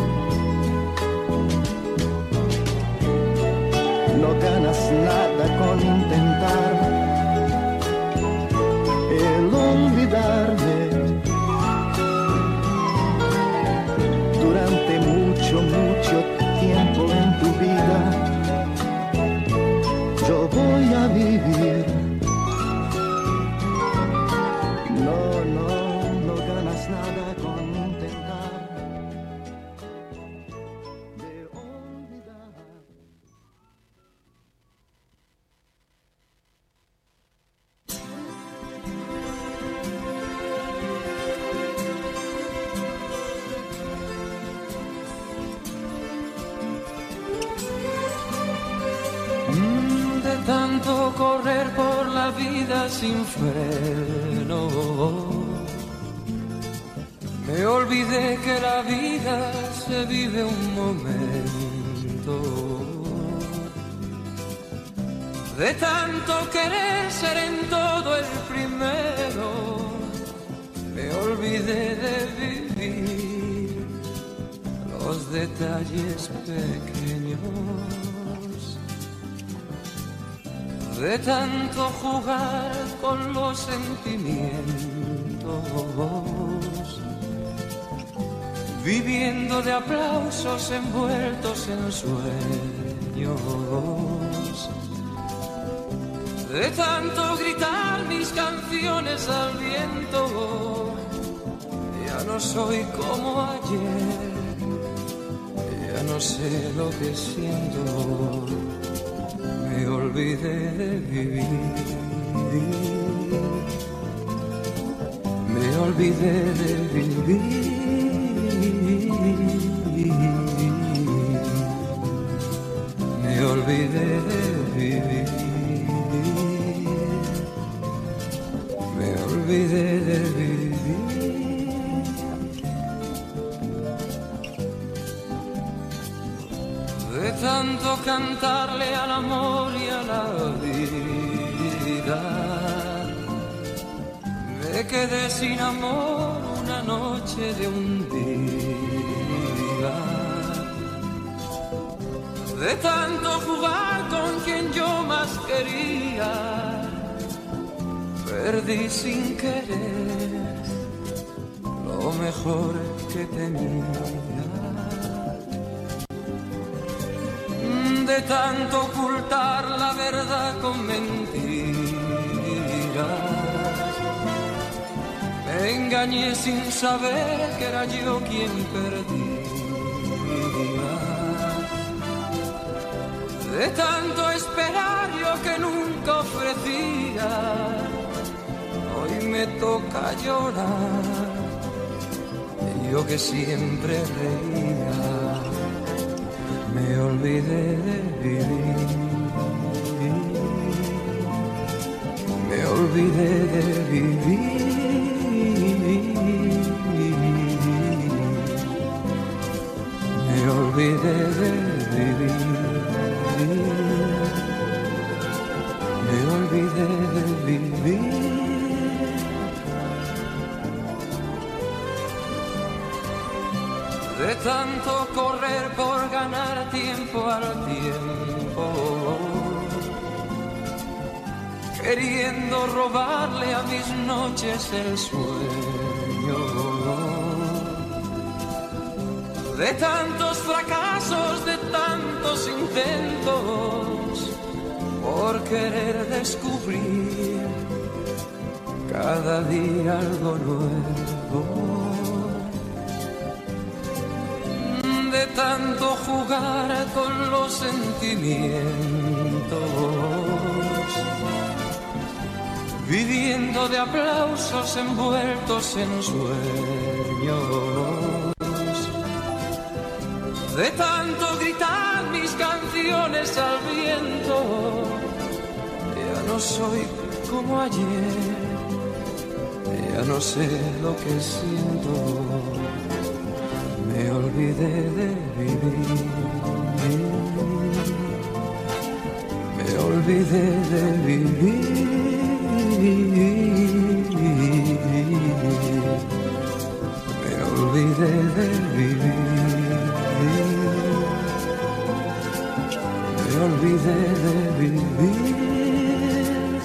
No ganas nada con intentar el olvidarme. Durante mucho, mucho tiempo en tu vida yo voy a vivir. No, no, no ganas nada con intentar de olvidar. Tanto correr por la vida sin freno, me olvidé que la vida se vive un momento. De tanto querer ser en todo el primero, me olvidé de vivir los detalles pequeños. De tanto jugar con los sentimientos, viviendo de aplausos envueltos en sueños. De tanto gritar mis canciones al viento, ya no soy como ayer, ya no sé lo que siento. Me olvidé de vivir, me olvidé de vivir, me olvidé de vivir, me olvidé de vivir. De tanto cantarle al amor y a la vida, me quedé sin amor una noche de un día. De tanto jugar con quien yo más quería, perdí sin querer lo mejor que tenía. De tanto ocultar la verdad con mentiras, me engañé sin saber que era yo quien perdía. De tanto esperar yo que nunca ofrecía, hoy me toca llorar, yo que siempre reía. Me olvidé de vivir, Me olvidé de vivir, me olvidé de vivir, me olvidé de vivir. De tanto correr por ganar tiempo al tiempo, queriendo robarle a mis noches el sueño. De tantos fracasos, de tantos intentos, por querer descubrir cada día algo nuevo. De tanto jugar con los sentimientos, viviendo de aplausos envueltos en sueños. De tanto gritar mis canciones al viento, ya no soy como ayer, ya no sé lo que siento. Me olvidé de vivir, me olvidé de vivir, me olvidé de vivir, me olvidé de vivir,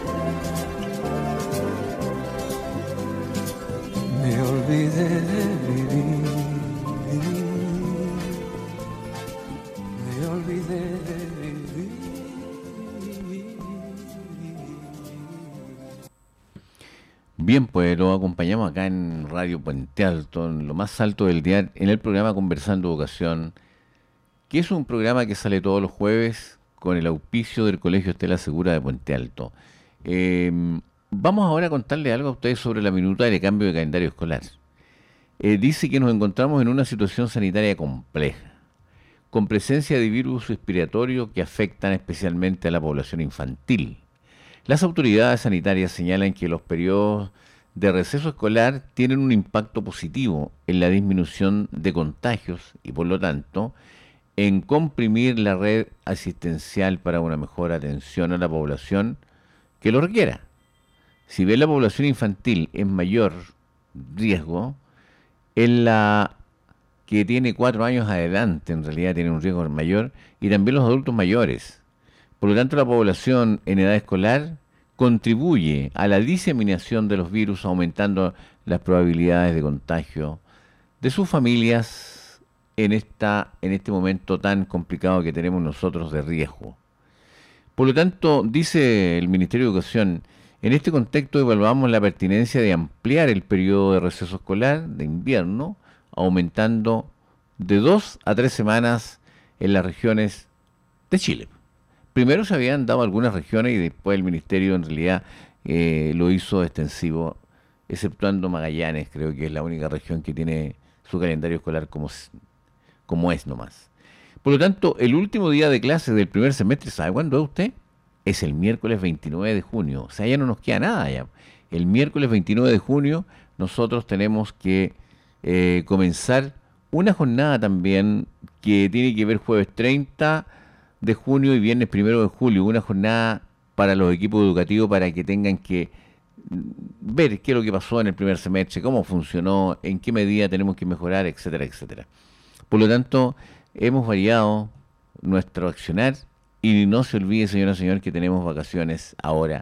me olvidé de vivir. Bien, pues lo acompañamos acá en Radio Puente Alto, en lo más alto del día, en el programa Conversando Educación, que es un programa que sale todos los jueves con el auspicio del Colegio Estela Segura de Puente Alto. Eh, vamos ahora a contarle algo a ustedes sobre la minuta de cambio de calendario escolar. Eh, dice que nos encontramos en una situación sanitaria compleja, con presencia de virus respiratorios que afectan especialmente a la población infantil. Las autoridades sanitarias señalan que los periodos de receso escolar tienen un impacto positivo en la disminución de contagios y, por lo tanto, en comprimir la red asistencial para una mejor atención a la población que lo requiera. Si bien la población infantil es mayor riesgo, en la que tiene cuatro años adelante en realidad tiene un riesgo mayor, y también los adultos mayores. Por lo tanto, la población en edad escolar contribuye a la diseminación de los virus, aumentando las probabilidades de contagio de sus familias en, esta, en este momento tan complicado que tenemos nosotros de riesgo. Por lo tanto, dice el Ministerio de Educación, en este contexto evaluamos la pertinencia de ampliar el periodo de receso escolar de invierno, aumentando de dos a tres semanas en las regiones de Chile. Primero se habían dado algunas regiones y después el Ministerio en realidad eh, lo hizo extensivo, exceptuando Magallanes, creo que es la única región que tiene su calendario escolar como, como es nomás. Por lo tanto, el último día de clases del primer semestre, ¿sabe cuándo es usted? Es el miércoles veintinueve de junio, o sea, ya no nos queda nada ya. El miércoles veintinueve de junio nosotros tenemos que eh, comenzar una jornada también que tiene que ver jueves treinta de junio y viernes primero de julio, una jornada para los equipos educativos para que tengan que ver qué es lo que pasó en el primer semestre, cómo funcionó, en qué medida tenemos que mejorar, etcétera, etcétera. Por lo tanto, hemos variado nuestro accionar y no se olvide, señora y señor, que tenemos vacaciones ahora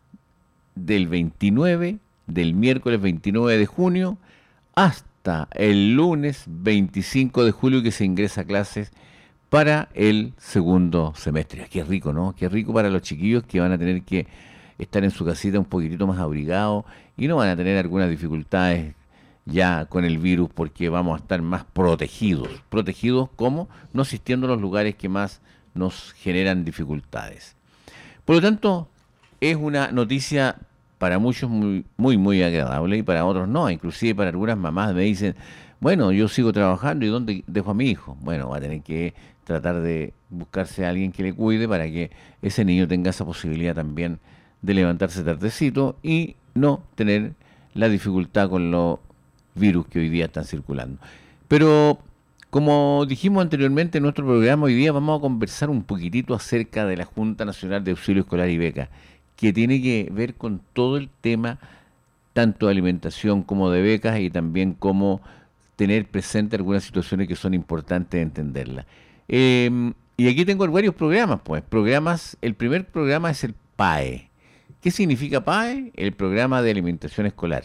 del veintinueve, del miércoles veintinueve de junio hasta el lunes veinticinco de julio, que se ingresa a clases para el segundo semestre. Qué rico, ¿no? Qué rico para los chiquillos que van a tener que estar en su casita un poquitito más abrigados y no van a tener algunas dificultades ya con el virus, porque vamos a estar más protegidos. ¿Protegidos cómo? No asistiendo a los lugares que más nos generan dificultades. Por lo tanto, es una noticia para muchos muy, muy, muy agradable y para otros no. Inclusive para algunas mamás me dicen, bueno, yo sigo trabajando y ¿dónde dejo a mi hijo? Bueno, va a tener que tratar de buscarse a alguien que le cuide para que ese niño tenga esa posibilidad también de levantarse tardecito y no tener la dificultad con los virus que hoy día están circulando. Pero como dijimos anteriormente en nuestro programa, hoy día vamos a conversar un poquitito acerca de la Junta Nacional de Auxilio Escolar y Beca, que tiene que ver con todo el tema tanto de alimentación como de becas y también cómo tener presente algunas situaciones que son importantes entenderlas. Eh, y aquí tengo varios programas, pues. Programas, el primer programa es el P A E. ¿Qué significa P A E? El Programa de Alimentación Escolar.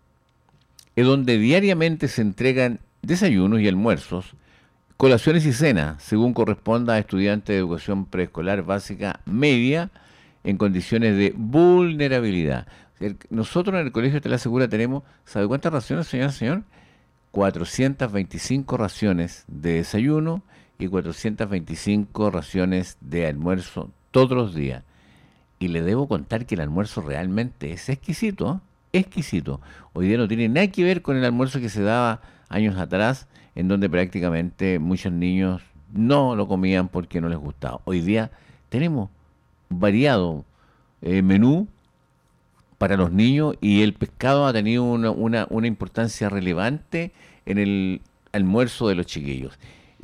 Es donde diariamente se entregan desayunos y almuerzos, colaciones y cenas, según corresponda a estudiantes de educación preescolar básica media en condiciones de vulnerabilidad. Nosotros en el Colegio Estela Segura tenemos, ¿sabe cuántas raciones, señora, señor? cuatrocientas veinticinco raciones de desayuno y cuatrocientas veinticinco raciones de almuerzo todos los días. Y le debo contar que el almuerzo realmente es exquisito, ¿eh? exquisito. Hoy día no tiene nada que ver con el almuerzo que se daba años atrás, en donde prácticamente muchos niños no lo comían porque no les gustaba. Hoy día tenemos variado eh, menú para los niños y el pescado ha tenido una, una, una importancia relevante en el almuerzo de los chiquillos.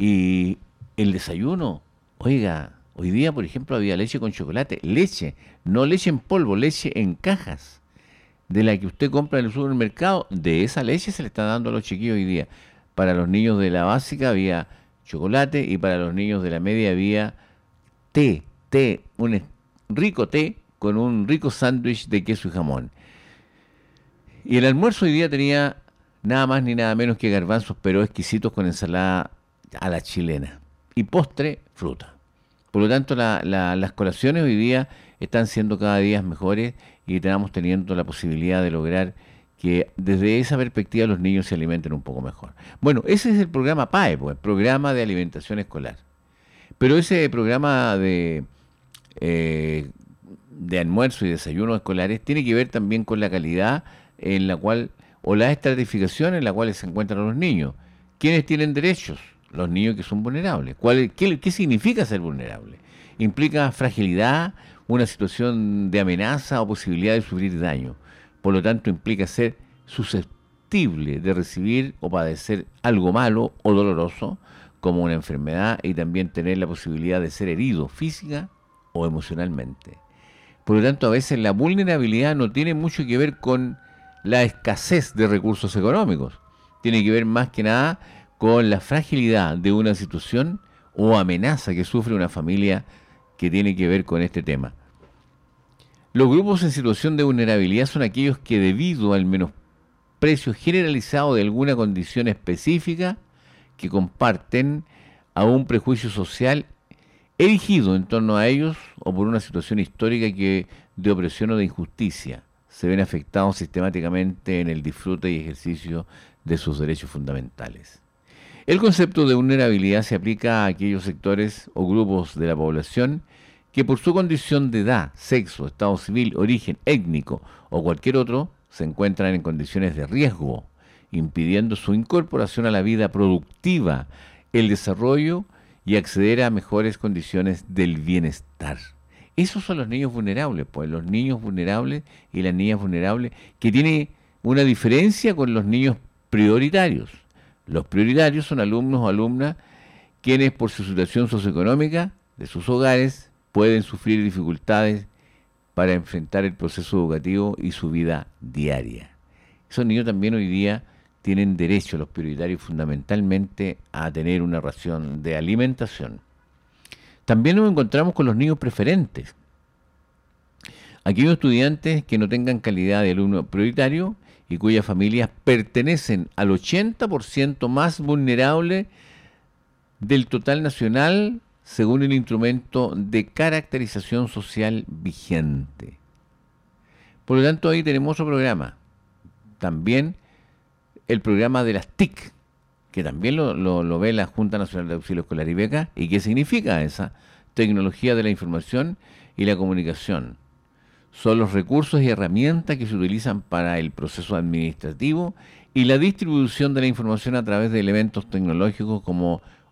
Y el desayuno, oiga, hoy día, por ejemplo, había leche con chocolate, leche, no leche en polvo, leche en cajas, de la que usted compra en el supermercado, de esa leche se le está dando a los chiquillos hoy día. Para los niños de la básica había chocolate y para los niños de la media había té, té, un rico té con un rico sándwich de queso y jamón. Y el almuerzo hoy día tenía nada más ni nada menos que garbanzos, pero exquisitos con ensalada a la chilena. Y postre, fruta. Por lo tanto, la, la, las colaciones hoy día están siendo cada día mejores y estamos teniendo la posibilidad de lograr que desde esa perspectiva los niños se alimenten un poco mejor. Bueno, ese es el programa P A E, pues, Programa de Alimentación Escolar. Pero ese programa de... Eh, de almuerzo y desayunos escolares tiene que ver también con la calidad en la cual, o la estratificación en la cual se encuentran los niños. ¿Quiénes tienen derechos? Los niños que son vulnerables. ¿Cuál, qué, ¿Qué significa ser vulnerable? Implica fragilidad, una situación de amenaza o posibilidad de sufrir daño. Por lo tanto, implica ser susceptible de recibir o padecer algo malo o doloroso, como una enfermedad, y también tener la posibilidad de ser herido física o emocionalmente. Por lo tanto, a veces la vulnerabilidad no tiene mucho que ver con la escasez de recursos económicos. Tiene que ver más que nada con la fragilidad de una situación o amenaza que sufre una familia que tiene que ver con este tema. Los grupos en situación de vulnerabilidad son aquellos que, debido al menosprecio generalizado de alguna condición específica que comparten, a un prejuicio social erigido en torno a ellos o por una situación histórica que de opresión o de injusticia, se ven afectados sistemáticamente en el disfrute y ejercicio de sus derechos fundamentales. El concepto de vulnerabilidad se aplica a aquellos sectores o grupos de la población que por su condición de edad, sexo, estado civil, origen étnico o cualquier otro, se encuentran en condiciones de riesgo, impidiendo su incorporación a la vida productiva, el desarrollo y acceder a mejores condiciones del bienestar. Esos son los niños vulnerables, pues los niños vulnerables y las niñas vulnerables, que tiene una diferencia con los niños prioritarios. Los prioritarios son alumnos o alumnas quienes por su situación socioeconómica de sus hogares pueden sufrir dificultades para enfrentar el proceso educativo y su vida diaria. Esos niños también hoy día tienen derecho, los prioritarios, fundamentalmente a tener una ración de alimentación. También nos encontramos con los niños preferentes. Aquellos estudiantes que no tengan calidad de alumno prioritario y cuyas familias pertenecen al ochenta por ciento más vulnerable del total nacional, según el instrumento de caracterización social vigente. Por lo tanto, ahí tenemos otro programa. También el programa de las T I C, que también lo, lo, lo ve la Junta Nacional de Auxilio Escolar y Beca. ¿Y qué significa esa? Tecnología de la información y la comunicación. Son los recursos y herramientas que se utilizan para el proceso administrativo y la distribución de la información a través de elementos tecnológicos como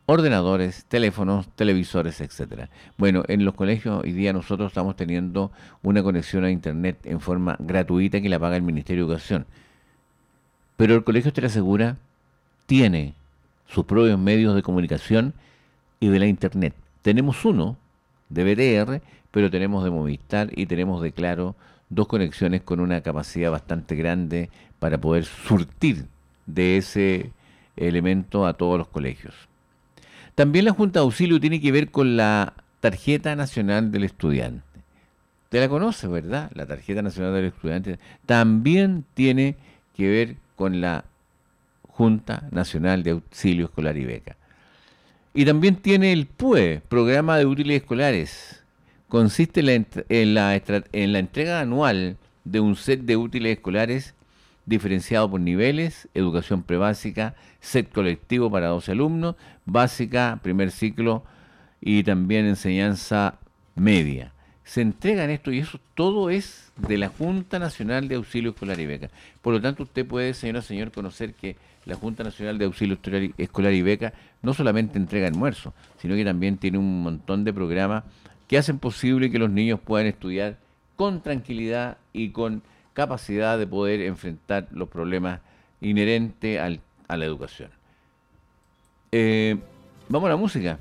ordenadores, teléfonos, televisores, etcétera. Bueno, en los colegios hoy día nosotros estamos teniendo una conexión a Internet en forma gratuita que la paga el Ministerio de Educación. Pero el Colegio Estela Segura tiene sus propios medios de comunicación y de la Internet. Tenemos uno de B T R, pero tenemos de Movistar y tenemos de Claro, dos conexiones con una capacidad bastante grande para poder surtir de ese elemento a todos los colegios. También la Junta de Auxilio tiene que ver con la Tarjeta Nacional del Estudiante. Usted la conoce, ¿verdad? La Tarjeta Nacional del Estudiante también tiene que ver con la Junta Nacional de Auxilio Escolar y Beca. Y también tiene el P U E, Programa de Útiles Escolares. Consiste en la, en la, en la entrega anual de un set de útiles escolares diferenciado por niveles, educación prebásica, set colectivo para doce alumnos, básica, primer ciclo y también enseñanza media. Se entregan esto y eso todo es de la Junta Nacional de Auxilio Escolar y Beca. Por lo tanto, usted puede, señora, señor, conocer que la Junta Nacional de Auxilio Escolar y Beca no solamente entrega almuerzo, sino que también tiene un montón de programas que hacen posible que los niños puedan estudiar con tranquilidad y con capacidad de poder enfrentar los problemas inherentes al, a la educación. Eh, vamos a la música.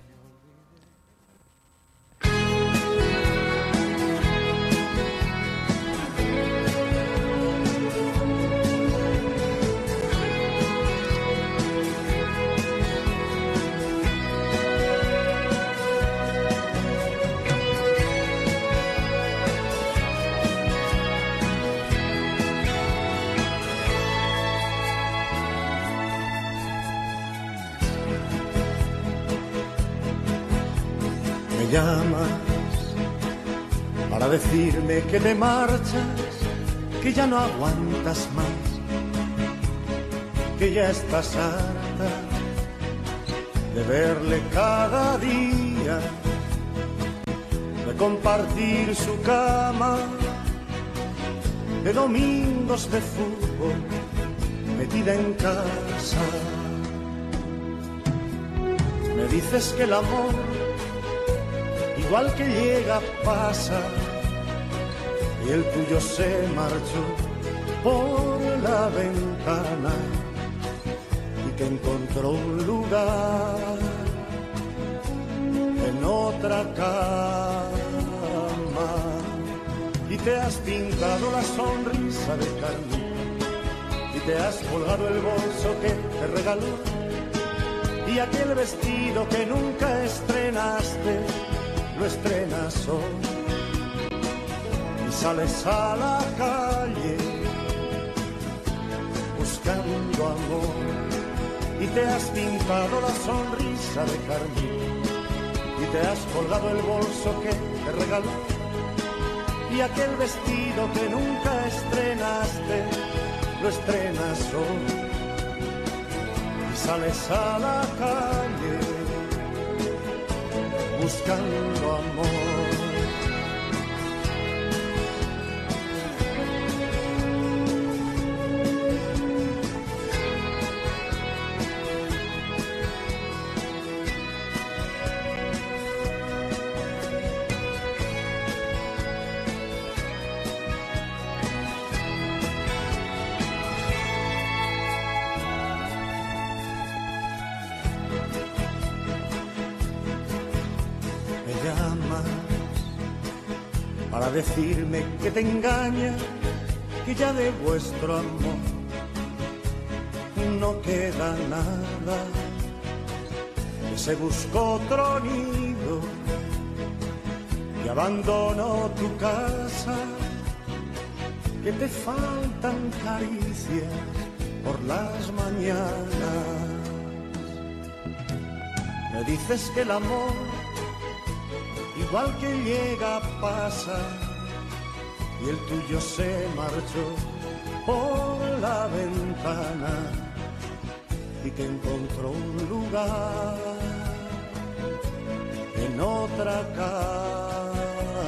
Llamas para decirme que te marchas, que ya no aguantas más, que ya estás harta de verle cada día, de compartir su cama, de domingos de fútbol metida en casa. Me dices que el amor igual que llega, pasa, y el tuyo se marchó por la ventana y que encontró un lugar en otra cama. Y te has pintado la sonrisa de carmín y te has colgado el bolso que te regaló y aquel vestido que nunca estrenaste lo estrenas hoy y sales a la calle buscando amor y te has pintado la sonrisa de carmín y te has colgado el bolso que te regaló y aquel vestido que nunca estrenaste lo estrenas hoy y sales a la calle buscando amor. Para decirme que te engaña, que ya de vuestro amor no queda nada, que se buscó otro nido y abandonó tu casa, que te faltan caricias por las mañanas. Me dices que el amor igual que llega, pasa, y el tuyo se marchó por la ventana y que encontró un lugar en otra cama.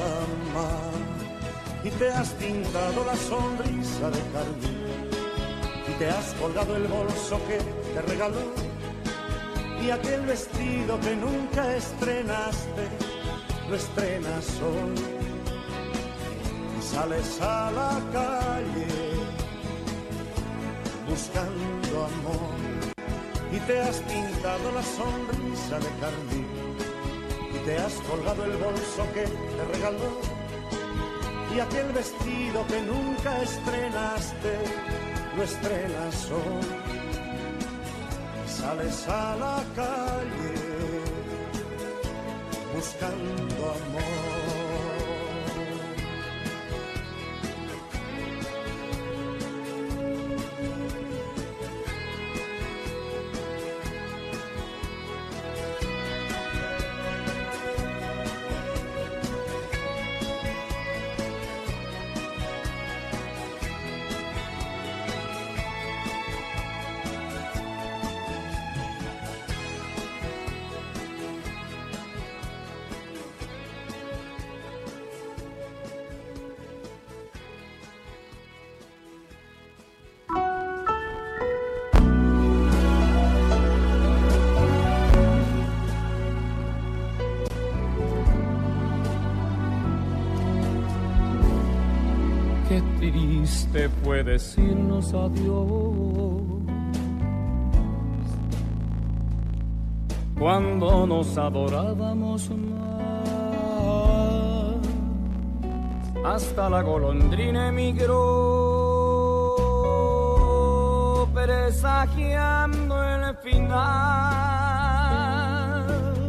Y te has pintado la sonrisa de carmín y te has colgado el bolso que te regaló y aquel vestido que nunca estrenaste, lo estrenas hoy. Y sales a la calle buscando amor y te has pintado la sonrisa de carmín y te has colgado el bolso que te regaló y aquel vestido que nunca estrenaste, lo estrenas hoy. Y sales a la calle buscando amor. Qué triste fue decirnos adiós cuando nos adorábamos más. Hasta la golondrina emigró presagiando el final.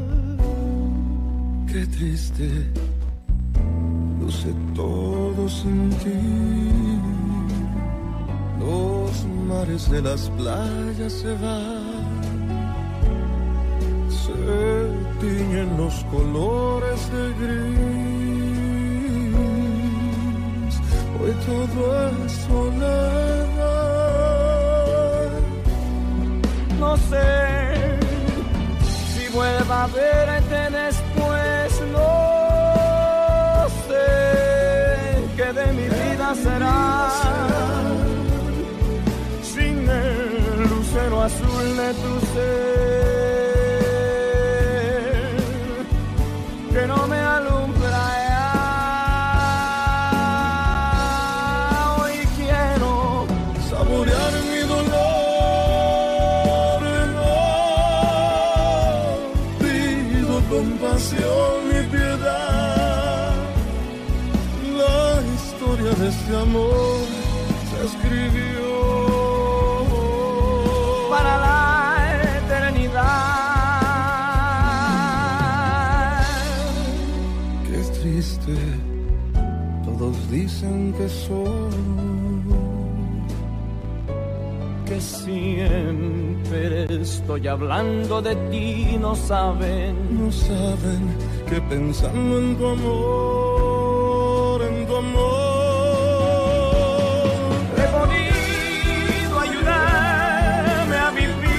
Qué triste luce todo sin ti. Los mares de las playas se van, se tiñen los colores de gris. Hoy todo es soledad. No sé si vuelva a verte después, no sé qué de mi vida será sin el lucero azul de tu ser que no me alumbra ya. Hoy quiero saborear mi dolor, no pido compasión y piedad. La historia de este amor se escribió para la eternidad. Qué triste, todos dicen que soy, que siempre estoy hablando de ti, no saben, no saben que pensando en tu amor, en tu amor, he podido ayudarme a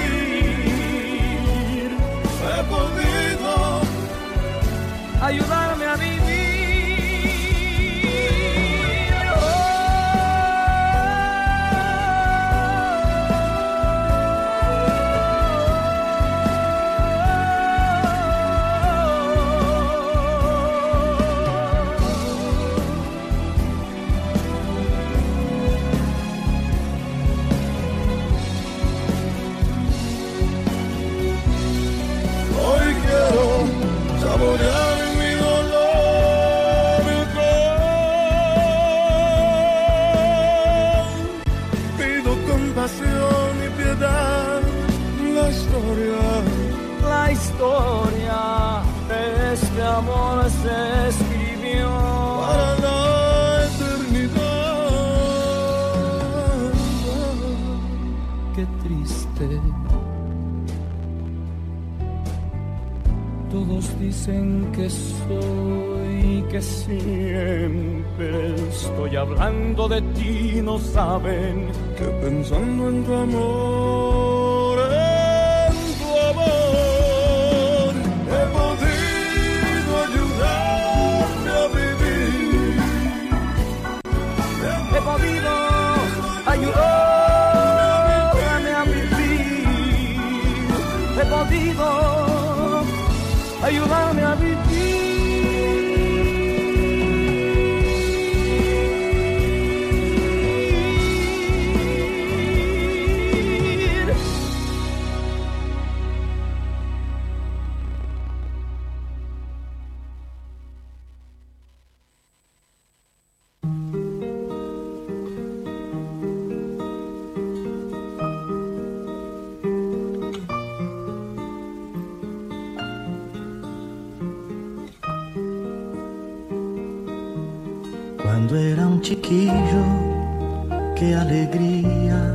vivir, he podido ayudarme a vivir. saborear mi dolor con, pido compasión y piedad. La historia, la historia de este amor se escribió para la eternidad. Qué triste. Todos dicen que soy, que siempre estoy hablando de ti, no saben que pensando en tu amor, en tu amor, he podido ayudarte a vivir. He podido ayudarme a vivir. He podido querido, ayúdame a vivir. Cuando era un chiquillo, qué alegría,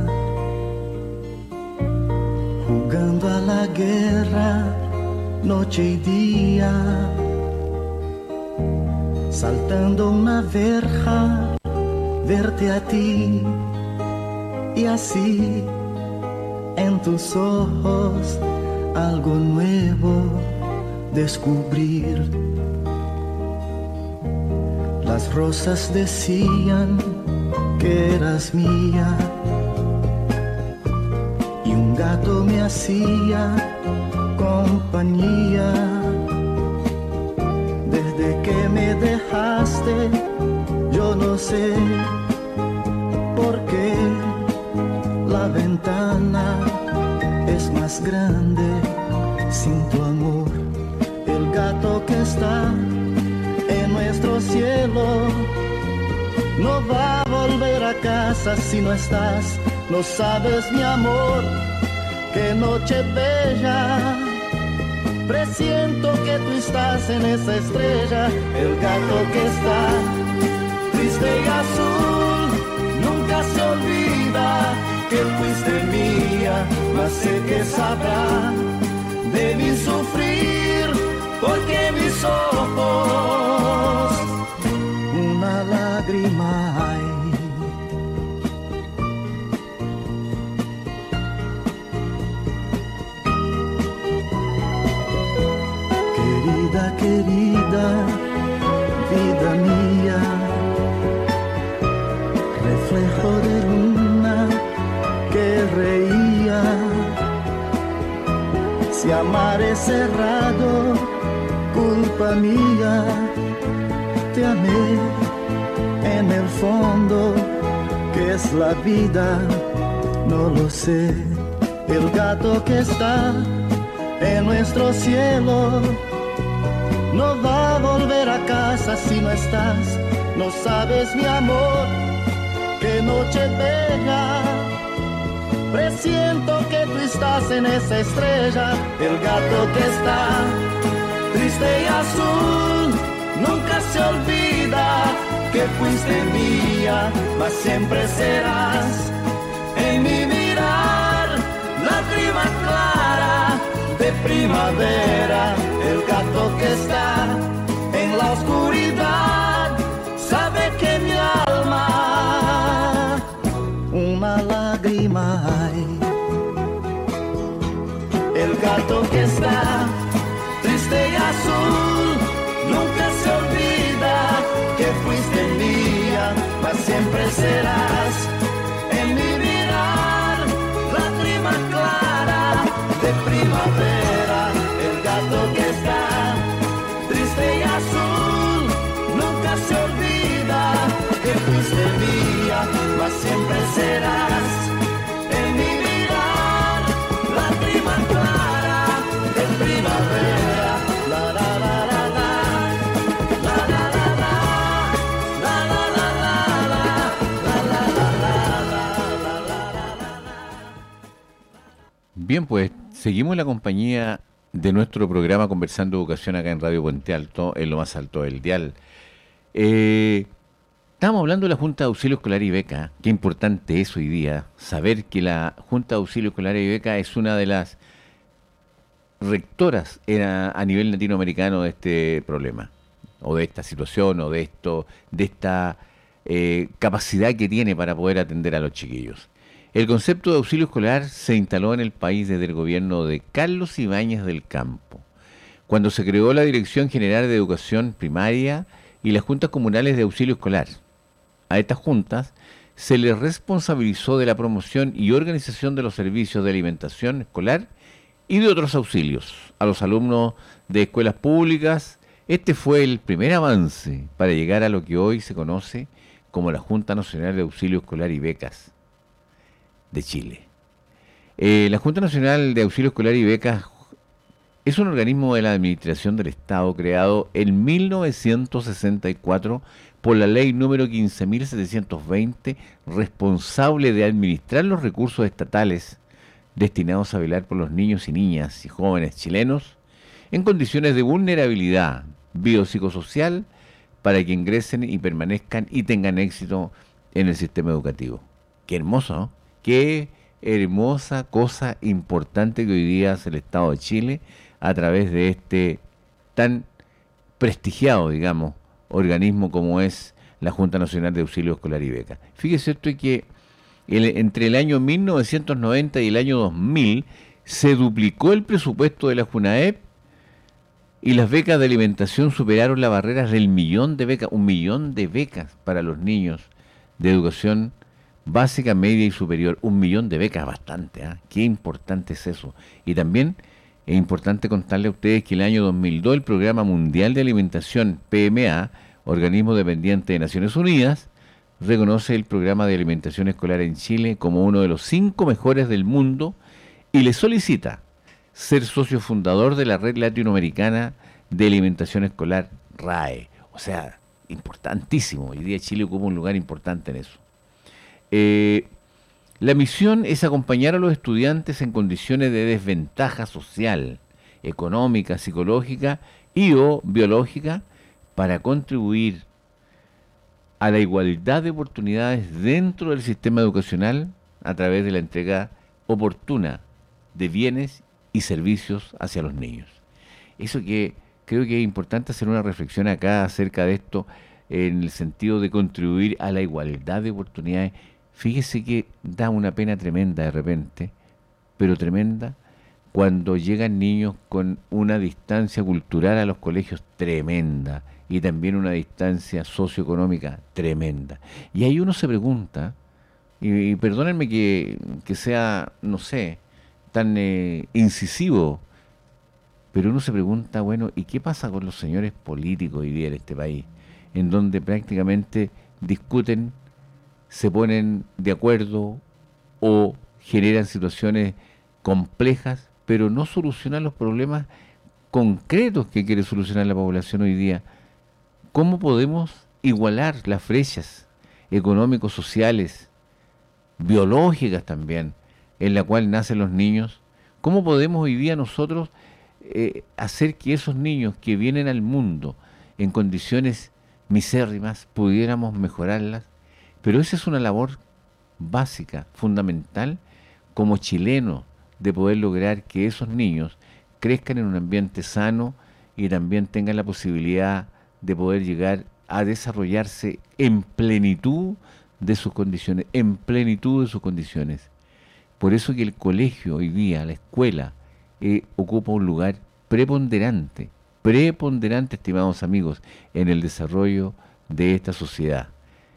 jugando a la guerra, noche y día, saltando una verja, verte a ti, y así, en tus ojos, algo nuevo descubrir. Las rosas decían que eras mía y un gato me hacía compañía. Desde que me dejaste, yo no sé por qué la ventana es más grande sin tu amor. El gato que está en nuestro cielo no va a volver a casa si no estás. No sabes, mi amor, qué noche bella, presiento que tú estás en esa estrella. El gato que está triste y azul nunca se olvida que fuiste mía, mas sé que sabrá de mi sufrir, porque mis ojos una lágrima hay. Querida, querida, vida mía, reflejo de luna que reía. Si amar es cerrado, culpa mía, te amé en el fondo, que es la vida, no lo sé. El gato que está en nuestro cielo no va a volver a casa si no estás. No sabes, mi amor, qué noche bella, presiento que tú estás en esa estrella. El gato que está triste y azul nunca se olvida que fuiste mía, mas siempre serás en mi mirar, lágrima clara de primavera. El gato que está en la oscuridad sabe que mi alma una lágrima hay. El gato que está triste y azul nunca se olvida que fuiste mía, mas siempre serás en mi mirar, lágrima clara de primavera. El gato que está triste y azul nunca se olvida que fuiste mía, mas siempre serás en mi mirar, lágrima clara de primavera. La la la la la, la la la la, la la la la, la la la la, la la. Bien, pues seguimos en la compañía de nuestro programa Conversando Educación acá en Radio Puente Alto, en lo más alto del dial. Eh, Estamos hablando de la Junta de Auxilio Escolar y Beca. Qué importante es hoy día saber que la Junta de Auxilio Escolar y Beca es una de las rectoras era a nivel latinoamericano de este problema, o de esta situación, o de esto, de esta eh, capacidad que tiene para poder atender a los chiquillos. El concepto de auxilio escolar se instaló en el país desde el gobierno de Carlos Ibáñez del Campo, cuando se creó la Dirección General de Educación Primaria y las Juntas Comunales de Auxilio Escolar. A estas juntas se les responsabilizó de la promoción y organización de los servicios de alimentación escolar y de otros auxilios a los alumnos de escuelas públicas. Este fue el primer avance para llegar a lo que hoy se conoce como la Junta Nacional de Auxilio Escolar y Becas de Chile. Eh, la Junta Nacional de Auxilio Escolar y Becas es un organismo de la Administración del Estado creado en mil novecientos sesenta y cuatro por la ley número quince mil setecientos veinte, responsable de administrar los recursos estatales destinados a velar por los niños y niñas y jóvenes chilenos en condiciones de vulnerabilidad biopsicosocial para que ingresen y permanezcan y tengan éxito en el sistema educativo. Qué hermoso, ¿no? Qué hermosa cosa importante que hoy día hace el Estado de Chile a través de este tan prestigiado, digamos, organismo como es la Junta Nacional de Auxilio Escolar y Becas. Fíjese esto que el, entre el año mil novecientos noventa y el año dos mil se duplicó el presupuesto de la JUNAEP y las becas de alimentación superaron la barrera del millón de becas, un millón de becas para los niños de educación básica, media y superior. Un millón de becas, bastante, ¿eh? Qué importante es eso. Y también es importante contarle a ustedes que el año dos mil dos el Programa Mundial de Alimentación, P M A, organismo dependiente de Naciones Unidas, reconoce el programa de alimentación escolar en Chile como uno de los cinco mejores del mundo y le solicita ser socio fundador de la Red Latinoamericana de Alimentación Escolar, R A E. O sea, importantísimo. Hoy día Chile ocupa un lugar importante en eso. Eh, la misión es acompañar a los estudiantes en condiciones de desventaja social, económica, psicológica y o biológica para contribuir a la igualdad de oportunidades dentro del sistema educacional a través de la entrega oportuna de bienes y servicios hacia los niños. Eso que creo que es importante hacer una reflexión acá acerca de esto en el sentido de contribuir a la igualdad de oportunidades. Fíjese que da una pena tremenda de repente, pero tremenda, cuando llegan niños con una distancia cultural a los colegios tremenda y también una distancia socioeconómica tremenda. Y ahí uno se pregunta, y, y perdónenme que, que sea, no sé, tan eh, incisivo, pero uno se pregunta, bueno, ¿y qué pasa con los señores políticos hoy día en este país? En donde prácticamente discuten, se ponen de acuerdo o generan situaciones complejas, pero no solucionan los problemas concretos que quiere solucionar la población hoy día. ¿Cómo podemos igualar las brechas económicos, sociales, biológicas también, en la cual nacen los niños? ¿Cómo podemos hoy día nosotros eh, hacer que esos niños que vienen al mundo en condiciones misérrimas pudiéramos mejorarlas? Pero esa es una labor básica, fundamental, como chileno, de poder lograr que esos niños crezcan en un ambiente sano y también tengan la posibilidad de poder llegar a desarrollarse en plenitud de sus condiciones, en plenitud de sus condiciones. Por eso que el colegio hoy día, la escuela, eh, ocupa un lugar preponderante, preponderante, estimados amigos, en el desarrollo de esta sociedad.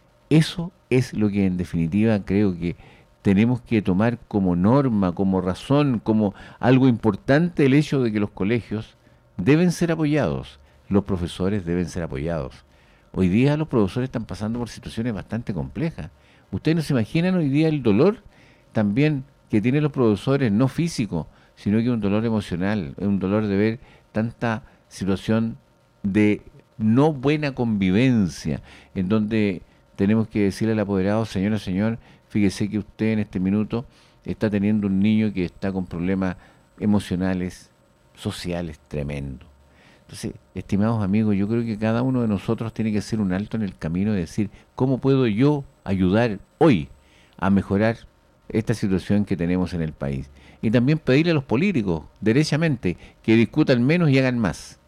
Eso es lo que en definitiva creo que tenemos que tomar como norma, como razón, como algo importante, el hecho de que los colegios deben ser apoyados, los profesores deben ser apoyados. Hoy día los profesores están pasando por situaciones bastante complejas. Ustedes no se imaginan hoy día el dolor también que tienen los profesores, no físico, sino que un dolor emocional, un dolor de ver tanta situación de no buena convivencia, en donde tenemos que decirle al apoderado, señora, señor, fíjese que usted en este minuto está teniendo un niño que está con problemas emocionales, sociales tremendos. Entonces, estimados amigos, yo creo que cada uno de nosotros tiene que hacer un alto en el camino y decir, ¿cómo puedo yo ayudar hoy a mejorar esta situación que tenemos en el país? Y también pedirle a los políticos, derechamente, que discutan menos y hagan más.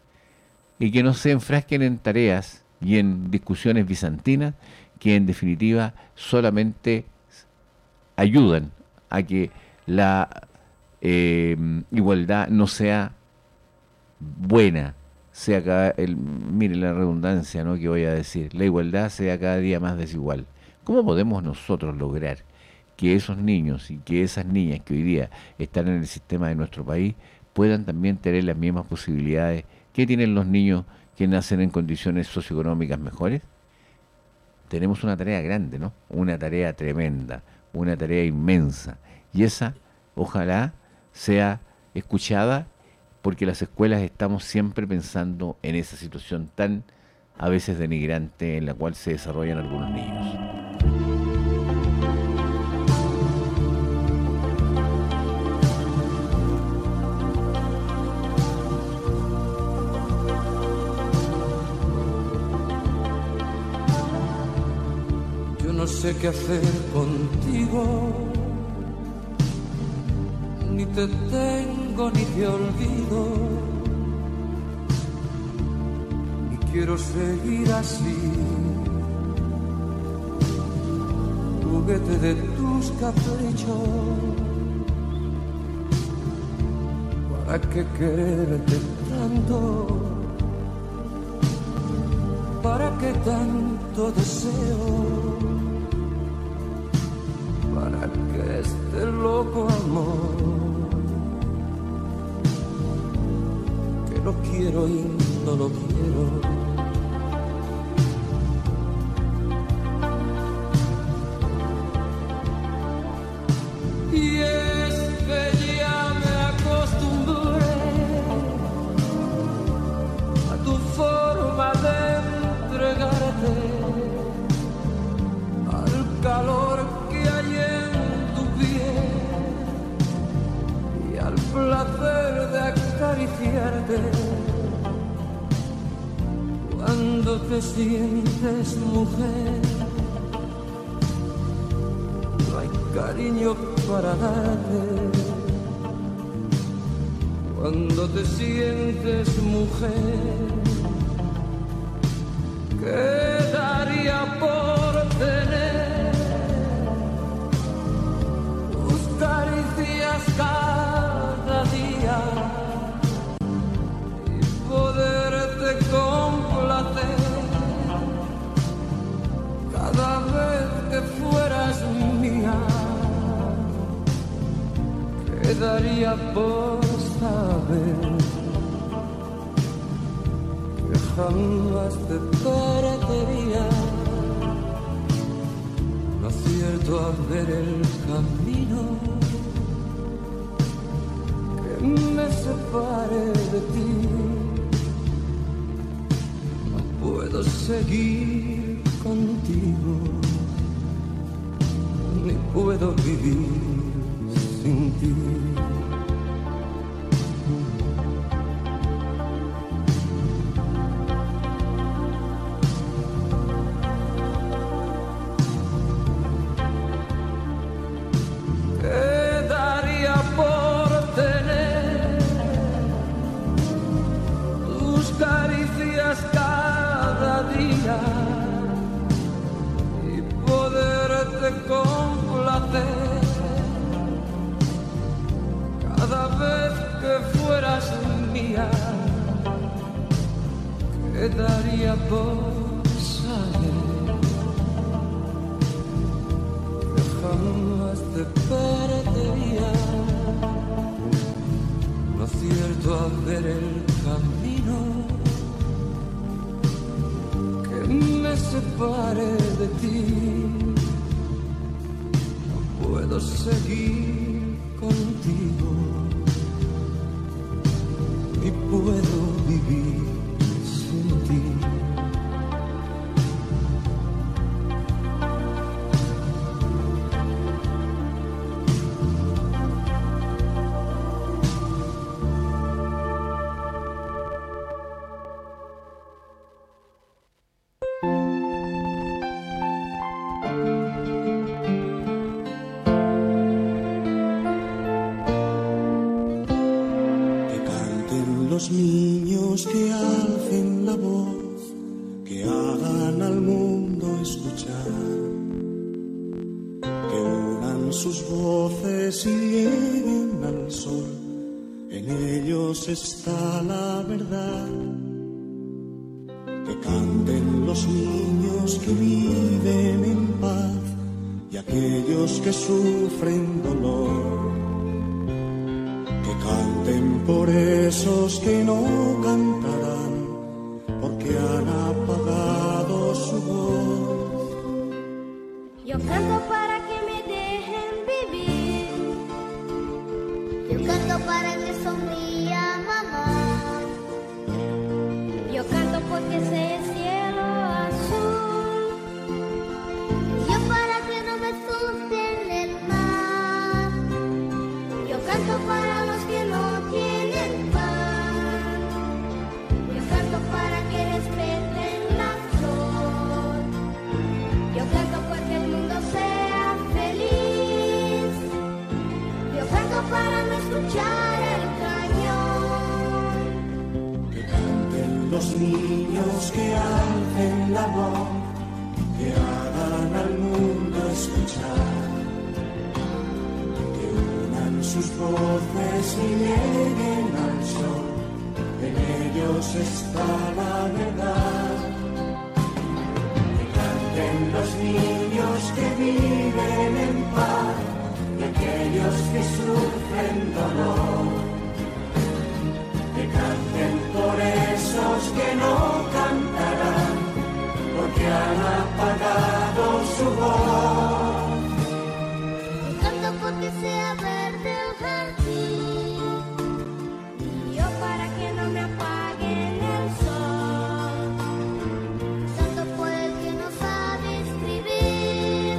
Y que no se enfrasquen en tareas y en discusiones bizantinas que en definitiva solamente ayudan a que la eh, igualdad no sea buena, sea cada, el, mire la redundancia, ¿no?, que voy a decir, la igualdad sea cada día más desigual. ¿Cómo podemos nosotros lograr que esos niños y que esas niñas que hoy día están en el sistema de nuestro país puedan también tener las mismas posibilidades que tienen los niños que nacen en condiciones socioeconómicas mejores? Tenemos una tarea grande, ¿no? Una tarea tremenda, una tarea inmensa. Y esa, ojalá, sea escuchada, porque las escuelas estamos siempre pensando en esa situación tan, a veces, denigrante en la cual se desarrollan algunos niños. No sé qué hacer contigo, ni te tengo ni te olvido, y quiero seguir así, juguete de tus caprichos. ¿Para qué quererte tanto? ¿Para qué tanto deseo? ¿Para qué este loco amor? Que lo quiero y no lo quiero. Y es que ya me acostumbré a tu forma de entregarte, al calor que hay en tu piel y al placer de acariciarte. Cuando te sientes mujer, no hay cariño para darte. Cuando te sientes mujer, ¿qué daría por tener tus caricias cada día y poderte complacer cada vez que fueras mía? ¿Qué daría por saber que jamás te perdería? No acierto a ver el camino que me separe de ti. No puedo seguir contigo, ni puedo vivir sin ti. Cada vez que fueras mía, ¿qué daría por saber que jamás te perdería? No acierto a ver el camino que me separe de ti. No puedo seguir contigo, ni puedo vivir sin ti. Los niños que alcen la voz, que hagan al mundo escuchar, que unan sus voces y lleguen al sol, en ellos está la verdad. Que canten los niños que viven en paz y aquellos que sufren dolor, que canten por esos que no cantarán, porque han apagado su voz. Yo canto para que me dejen vivir, yo canto para que sonría mamá, yo canto porque sé el cielo azul, yo para que no me asuste en el mar, yo canto para los que no tienen pan, yo canto para que respeten la flor, yo canto porque el mundo sea feliz, yo canto para no escuchar el cañón. Que canten los niños, que alcen la voz, que hagan al mundo escuchar, que unan sus voces y lleguen al sol, en ellos está la verdad. Que canten los niños que viven en paz, y aquellos que sufren dolor, que canten por esos que no cantarán, porque han apagado su voz. Canto porque sea verde el jardín, yo para que no me apaguen el sol, canto por el que no sabe escribir,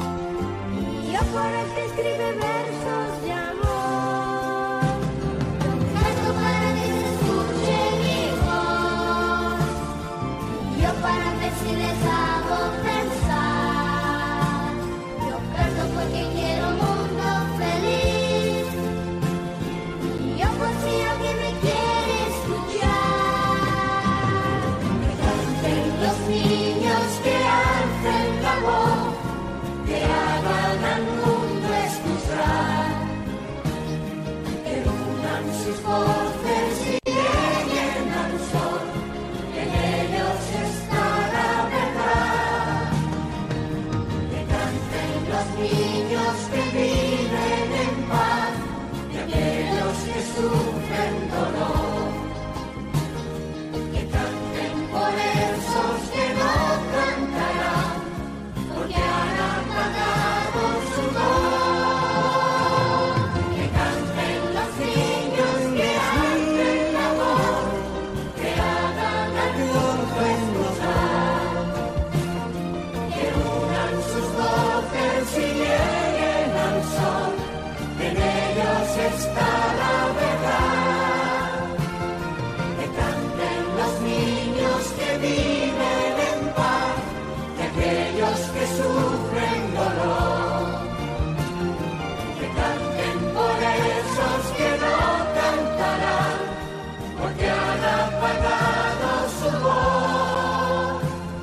yo por el que escribe versos de amor, canto para que se escuche mi voz, yo para ver si les hago pensar, yo canto porque quiero un mundo feliz, yo por si alguien me quiere escuchar. Que canten los niños, que alcen la voz, que hagan al mundo escuchar, que unan sus voces y lleguen al sol, en ellos está la verdad. Que canten los niños que viven en paz, y aquellos que sufren dolor, que canten por esos que no cantarán, porque han apagado su voz. Que canten los niños, que alcen la voz, que hagan al mundo escuchar, que unan sus voces y lleguen al sol, en ellos está la verdad. Que canten los niños que viven en paz, y aquellos que sufren dolor, que canten por esos que no cantarán, porque han apagado su voz.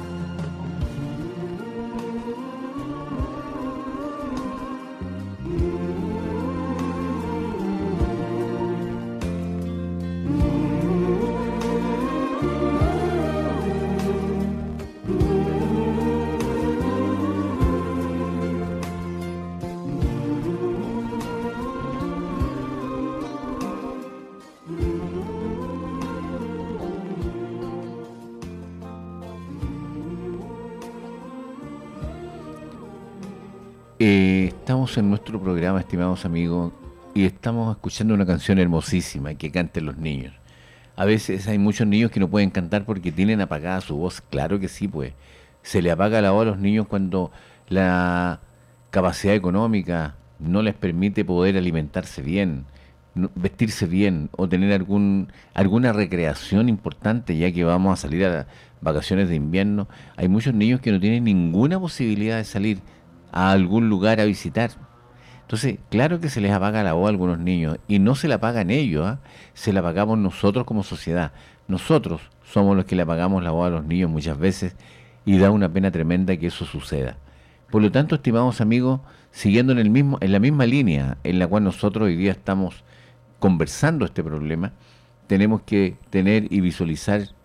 Eh, estamos en nuestro programa, estimados amigos, y estamos escuchando una canción hermosísima, Que canten los niños. A veces hay muchos niños que no pueden cantar porque tienen apagada su voz. Claro que sí, pues. Se le apaga la voz a los niños cuando la capacidad económica no les permite poder alimentarse bien, no- vestirse bien o tener algún alguna recreación importante, ya que vamos a salir a vacaciones de invierno. Hay muchos niños que no tienen ninguna posibilidad de salir a algún lugar a visitar. Entonces, claro que se les apaga la voz a algunos niños, y no se la apagan ellos, ¿ah? Se la apagamos nosotros como sociedad. Nosotros somos los que le apagamos la voz a los niños muchas veces, y da una pena tremenda que eso suceda. Por lo tanto, estimados amigos, siguiendo en el mismo, en la misma línea en la cual nosotros hoy día estamos conversando este problema, tenemos que tener y visualizar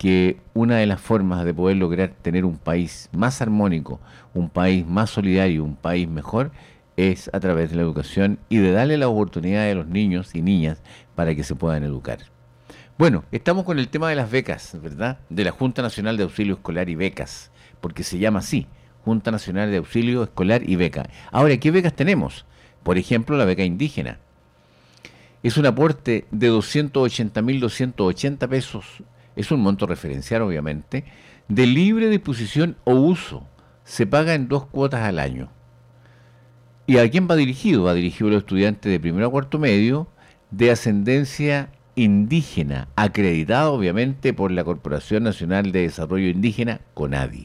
que una de las formas de poder lograr tener un país más armónico, un país más solidario, un país mejor, es a través de la educación y de darle la oportunidad a los niños y niñas para que se puedan educar. Bueno, estamos con el tema de las becas, ¿verdad? De la Junta Nacional de Auxilio Escolar y Becas, porque se llama así, Junta Nacional de Auxilio Escolar y Beca. Ahora, ¿qué becas tenemos? Por ejemplo, la beca indígena. Es un aporte de doscientos ochenta mil doscientos ochenta pesos, es un monto referencial obviamente, de libre disposición o uso. Se paga en dos cuotas al año. ¿Y a quién va dirigido? Va dirigido a los estudiantes de primero a cuarto medio de ascendencia indígena, acreditado obviamente por la Corporación Nacional de Desarrollo Indígena, CONADI,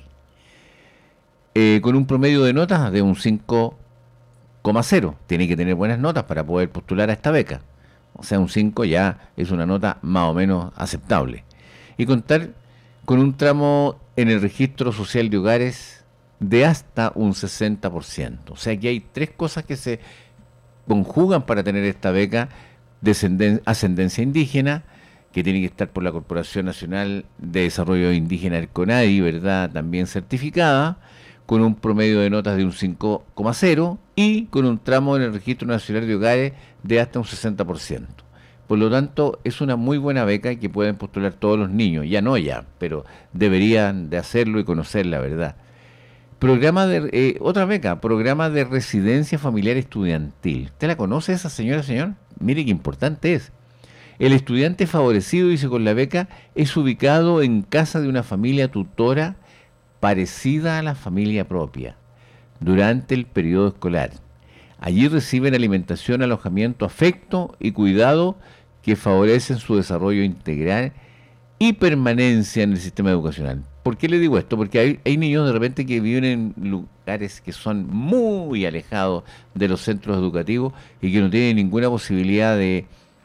eh, con un promedio de notas de un cinco coma cero. Tiene que tener buenas notas para poder postular a esta beca. O sea, un cinco ya es una nota más o menos aceptable. Y contar con un tramo en el registro social de hogares de hasta un sesenta por ciento. O sea que hay tres cosas que se conjugan para tener esta beca: de ascendencia indígena, que tiene que estar por la Corporación Nacional de Desarrollo Indígena, el CONADI, ¿verdad?, también certificada, con un promedio de notas de un cinco coma cero y con un tramo en el Registro Nacional de Hogares de hasta un sesenta por ciento. Por lo tanto, es una muy buena beca que pueden postular todos los niños, ya no ya, pero deberían de hacerlo y conocer la verdad. Programa de, eh, otra beca, programa de residencia familiar estudiantil. ¿Usted la conoce esa señora, señor? Mire qué importante es. El estudiante favorecido, dice, con la beca, es ubicado en casa de una familia tutora parecida a la familia propia durante el periodo escolar. Allí reciben alimentación, alojamiento, afecto y cuidado que favorecen su desarrollo integral y permanencia en el sistema educacional. ¿Por qué le digo esto? Porque hay, hay niños de repente que viven en lugares que son muy alejados de los centros educativos y que no tienen ninguna posibilidad de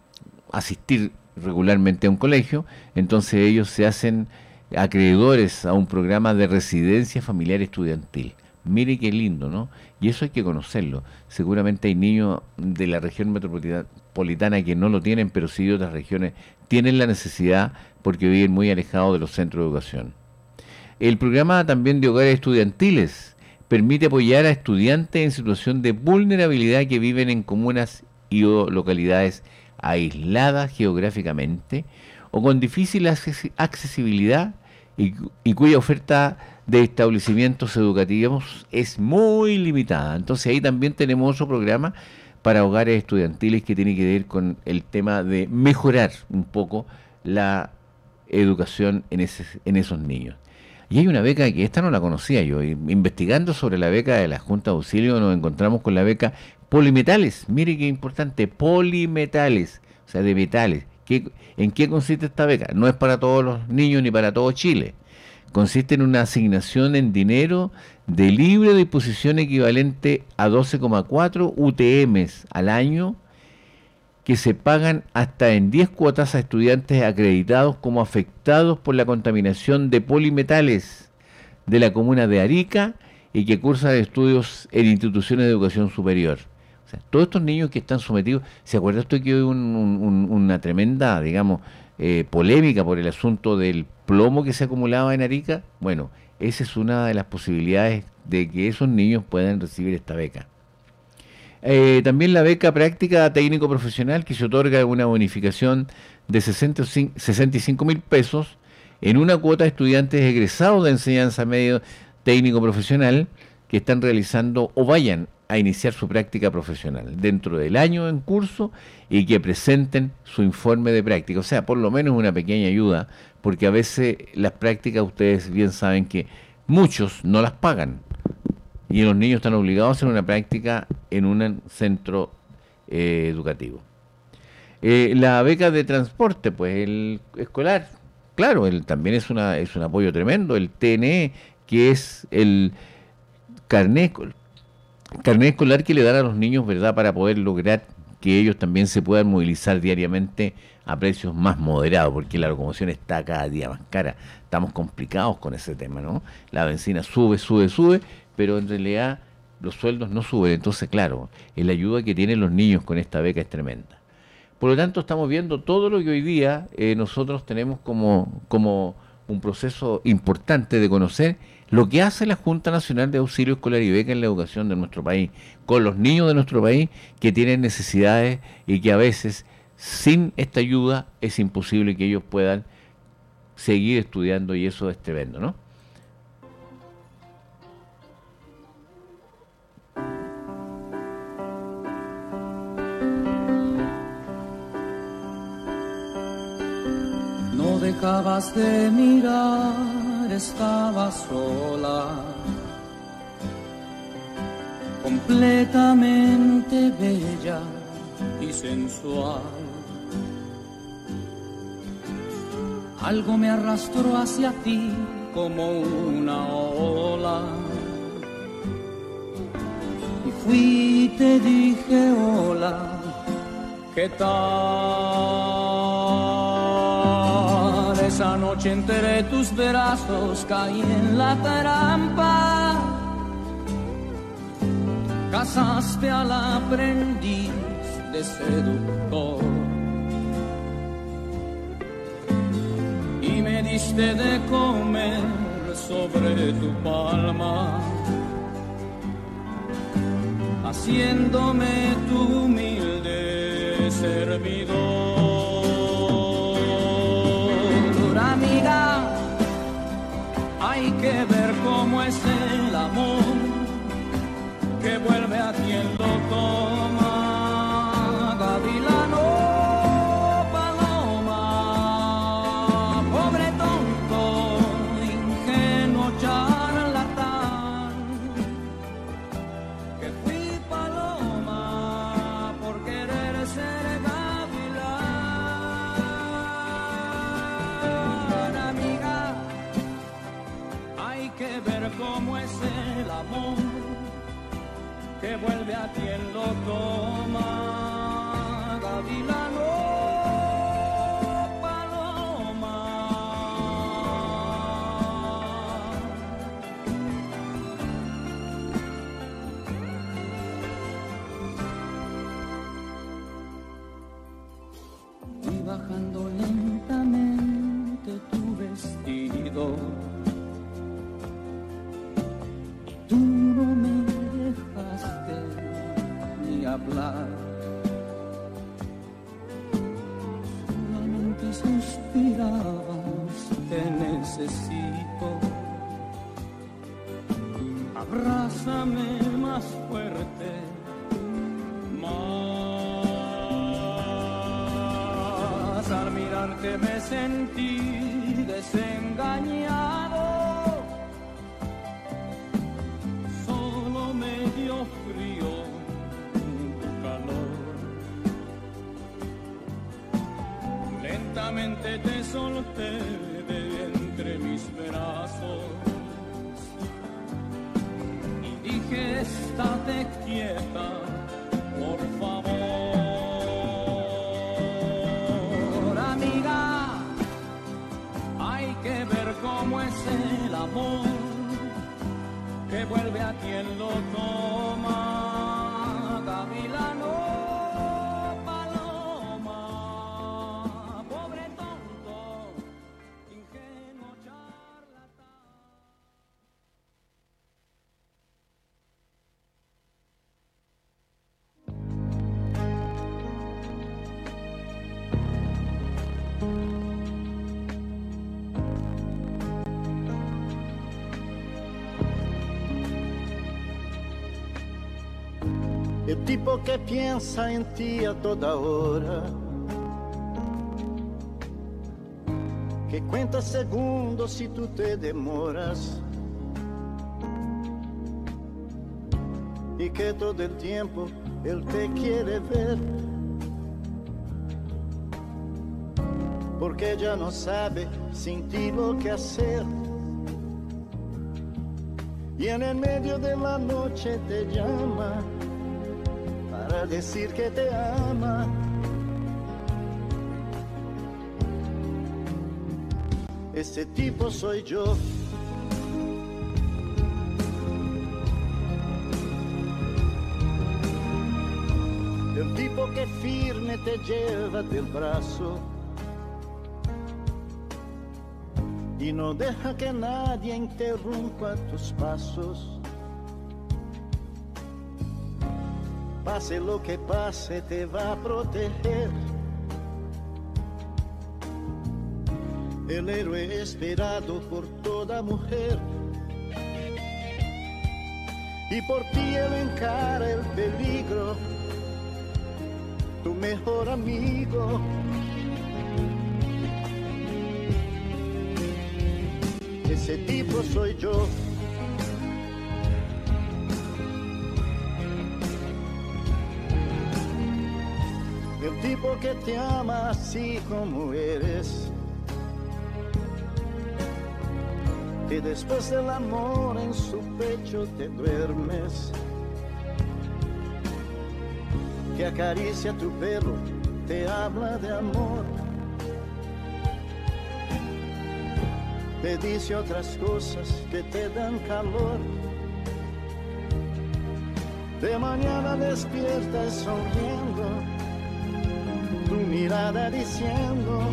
asistir regularmente a un colegio. Entonces ellos se hacen acreedores a un programa de residencia familiar estudiantil. Mire qué lindo, ¿no? Y eso hay que conocerlo. Seguramente hay niños de la región metropolitana que no lo tienen, pero sí de otras regiones tienen la necesidad porque viven muy alejados de los centros de educación. El programa también de hogares estudiantiles permite apoyar a estudiantes en situación de vulnerabilidad que viven en comunas y o localidades aisladas geográficamente o con difícil accesibilidad y, y cuya oferta de establecimientos educativos es muy limitada. Entonces ahí también tenemos otro programa para hogares estudiantiles que tiene que ver con el tema de mejorar un poco la educación en, ese, en esos niños. Y hay una beca que esta no la conocía yo. Investigando sobre la beca de la Junta de Auxilio nos encontramos con la beca Polimetales. Mire qué importante, polimetales, o sea, de metales. ¿Qué, ¿En qué consiste esta beca? No es para todos los niños ni para todo Chile. Consiste en una asignación en dinero de libre disposición equivalente a doce coma cuatro U T Ms al año, que se pagan hasta en diez cuotas a estudiantes acreditados como afectados por la contaminación de polimetales de la comuna de Arica y que cursan estudios en instituciones de educación superior. O sea, todos estos niños que están sometidos, ¿se acuerda usted que hubo un, un, una tremenda, digamos, eh, polémica por el asunto del plomo que se acumulaba en Arica? Bueno, esa es una de las posibilidades de que esos niños puedan recibir esta beca. Eh, también la beca práctica técnico profesional, que se otorga una bonificación de sesenta y cinco mil pesos en una cuota de estudiantes egresados de enseñanza medio técnico profesional que están realizando o vayan a iniciar su práctica profesional dentro del año en curso y que presenten su informe de práctica. O sea, por lo menos una pequeña ayuda, porque a veces las prácticas, ustedes bien saben que muchos no las pagan. Y los niños están obligados a hacer una práctica en un centro eh, educativo. Eh, la beca de transporte, pues el escolar, claro, el, también es, una, es un apoyo tremendo. El T N E, que es el carnet, carnet escolar que le dan a los niños, ¿verdad?, para poder lograr que ellos también se puedan movilizar diariamente a precios más moderados, porque la locomoción está cada día más cara. Estamos complicados con ese tema, ¿no? La benzina sube, sube, sube, pero en realidad los sueldos no suben. Entonces, claro, la ayuda que tienen los niños con esta beca es tremenda. Por lo tanto, estamos viendo todo lo que hoy día eh, nosotros tenemos como, como un proceso importante de conocer lo que hace la Junta Nacional de Auxilio Escolar y Beca en la educación de nuestro país, con los niños de nuestro país que tienen necesidades y que a veces sin esta ayuda es imposible que ellos puedan seguir estudiando, y eso es tremendo, ¿no? No dejabas de mirar, estabas sola, completamente bella y sensual. Algo me arrastró hacia ti como una ola, y fui y te dije hola, ¿qué tal? Esa noche entre tus brazos caí en la trampa, casaste al aprendiz de seductor y me diste de comer sobre tu palma, haciéndome tu humilde servidor. Amiga, hay que ver cómo es el amor que vuelve a quien lo toma. Gavilano, paloma, pobre tonto, ingenuo charlatán, que fui paloma por querer ser gavilán. Amiga, hay que ver cómo es el amor que vuelve a quien lo toma. Gavilano, paloma. Y bajando lentamente tu vestido, tú no me dejaste ni hablar, solamente suspirabas, te necesito, abrázame más fuerte, más. Al mirarte me sentí desengañado, frío, tu calor. Lentamente te solté de entre mis brazos y dije, estate quieta, por favor. Amiga, hay que ver cómo es el amor que vuelve a quien lo toma. Gavilano, paloma, pobre tonto, ingenuo charlatán. El tipo que piensa en ti a toda hora, que cuenta segundos si tú te demoras, y que todo el tiempo él te quiere ver, porque ya no sabe sin ti lo que hacer, y en el medio de la noche te llama para decir que te ama. Ese tipo soy yo. El tipo que firme te lleva del brazo y y no deja que nadie interrumpa tus pasos. Pase lo que pase, te va a proteger. El héroe esperado por toda mujer. Y por ti él encara el peligro, tu mejor amigo. Ese tipo soy yo. El tipo que te ama así como eres, que después del amor en su pecho te duermes, que acaricia tu pelo, te habla de amor, te dice otras cosas que te dan calor. De mañana despiertas sonriendo, tu mirada diciendo: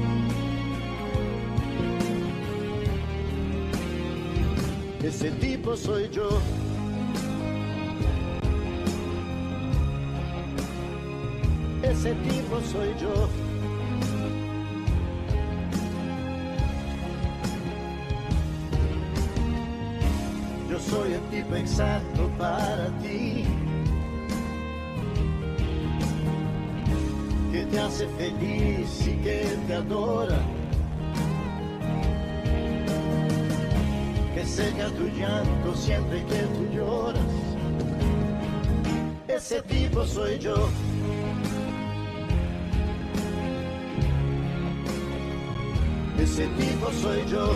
ese tipo soy yo. Ese tipo soy yo. Yo soy el tipo exacto para ti, que te hace feliz y que te adora, que seca tu llanto siempre que tú lloras. Ese tipo soy yo. Ese tipo soy yo.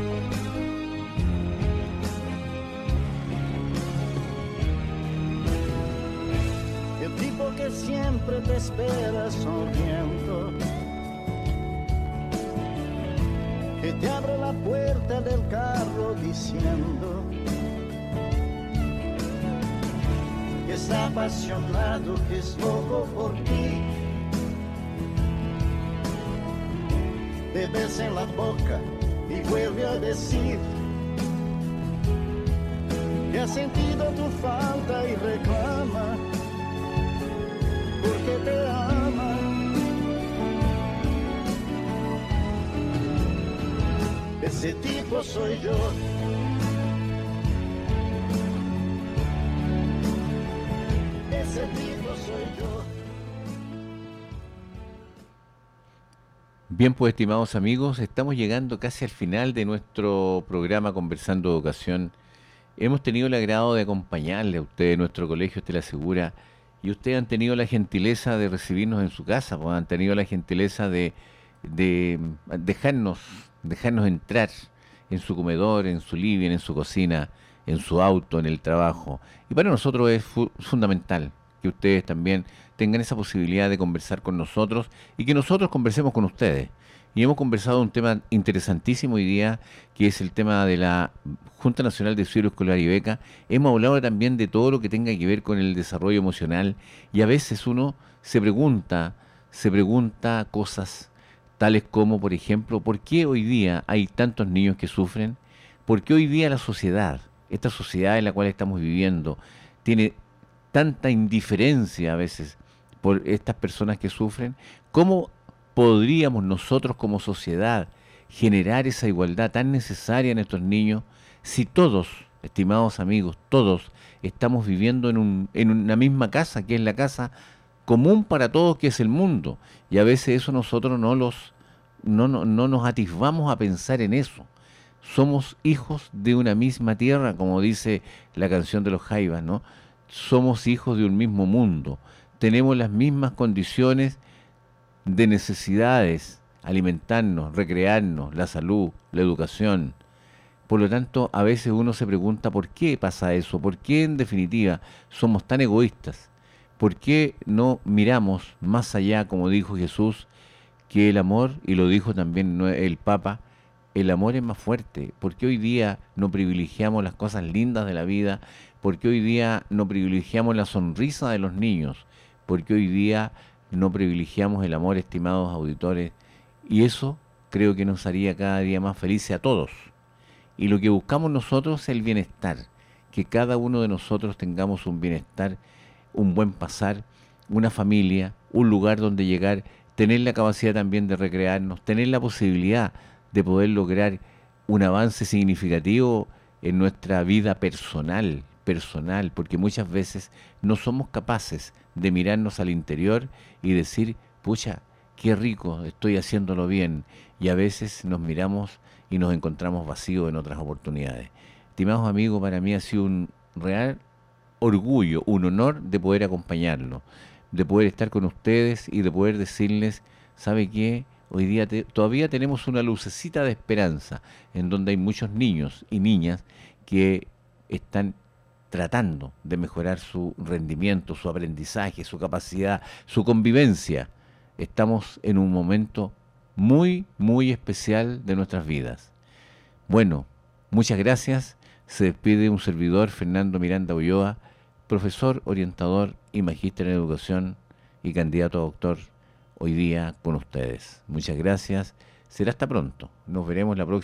El tipo que siempre te espera sonriendo, que te abre la puerta del carro diciendo que está apasionado, que es loco por ti. Te besa en la boca y vuelve a decir que ha sentido tu falta y reclama porque te ama. Ese tipo soy yo. Ese tipo soy yo. Bien, pues, estimados amigos, estamos llegando casi al final de nuestro programa Conversando Educación. Hemos tenido el agrado de acompañarle a ustedes, nuestro colegio Estela Segura, y ustedes han tenido la gentileza de recibirnos en su casa, pues, han tenido la gentileza de, de dejarnos, dejarnos entrar en su comedor, en su living, en su cocina, en su auto, en el trabajo. Y para nosotros es fu- fundamental que ustedes también tengan esa posibilidad de conversar con nosotros y que nosotros conversemos con ustedes. Y hemos conversado un tema interesantísimo hoy día, que es el tema de la Junta Nacional de Estudio Escolar y Beca. Hemos hablado también de todo lo que tenga que ver con el desarrollo emocional, y a veces uno se pregunta, se pregunta cosas tales como, por ejemplo, ¿por qué hoy día hay tantos niños que sufren? ¿Por qué hoy día la sociedad, esta sociedad en la cual estamos viviendo, tiene tanta indiferencia a veces por estas personas que sufren? ¿Cómo podríamos nosotros como sociedad generar esa igualdad tan necesaria en estos niños si todos, estimados amigos, todos estamos viviendo en, un, en una misma casa, que es la casa común para todos, que es el mundo? Y a veces eso nosotros no, los, no, no, no nos atisbamos a pensar en eso. Somos hijos de una misma tierra, como dice la canción de los Jaivas, ¿no? Somos hijos de un mismo mundo, tenemos las mismas condiciones de necesidades, alimentarnos, recrearnos, la salud, la educación. Por lo tanto, a veces uno se pregunta por qué pasa eso, por qué en definitiva somos tan egoístas, por qué no miramos más allá, como dijo Jesús, que el amor, y lo dijo también el Papa, el amor es más fuerte. ¿Por qué hoy día no privilegiamos las cosas lindas de la vida? ¿Por qué hoy día no privilegiamos la sonrisa de los niños? ¿Por qué hoy día no privilegiamos el amor, estimados auditores? Y eso creo que nos haría cada día más felices a todos. Y lo que buscamos nosotros es el bienestar, que cada uno de nosotros tengamos un bienestar, un buen pasar, una familia, un lugar donde llegar, tener la capacidad también de recrearnos, tener la posibilidad de poder lograr un avance significativo en nuestra vida personal, personal, porque muchas veces no somos capaces de mirarnos al interior y decir, pucha, qué rico, estoy haciéndolo bien, y a veces nos miramos y nos encontramos vacíos en otras oportunidades. Estimados amigos, para mí ha sido un real orgullo, un honor de poder acompañarlo, de poder estar con ustedes y de poder decirles, ¿sabe qué? Hoy día te- todavía tenemos una lucecita de esperanza en donde hay muchos niños y niñas que están tratando de mejorar su rendimiento, su aprendizaje, su capacidad, su convivencia. Estamos en un momento muy, muy especial de nuestras vidas. Bueno, muchas gracias. Se despide un servidor, Fernando Miranda Ulloa, profesor, orientador y magíster en educación y candidato a doctor hoy día con ustedes. Muchas gracias. Será hasta pronto. Nos veremos la próxima.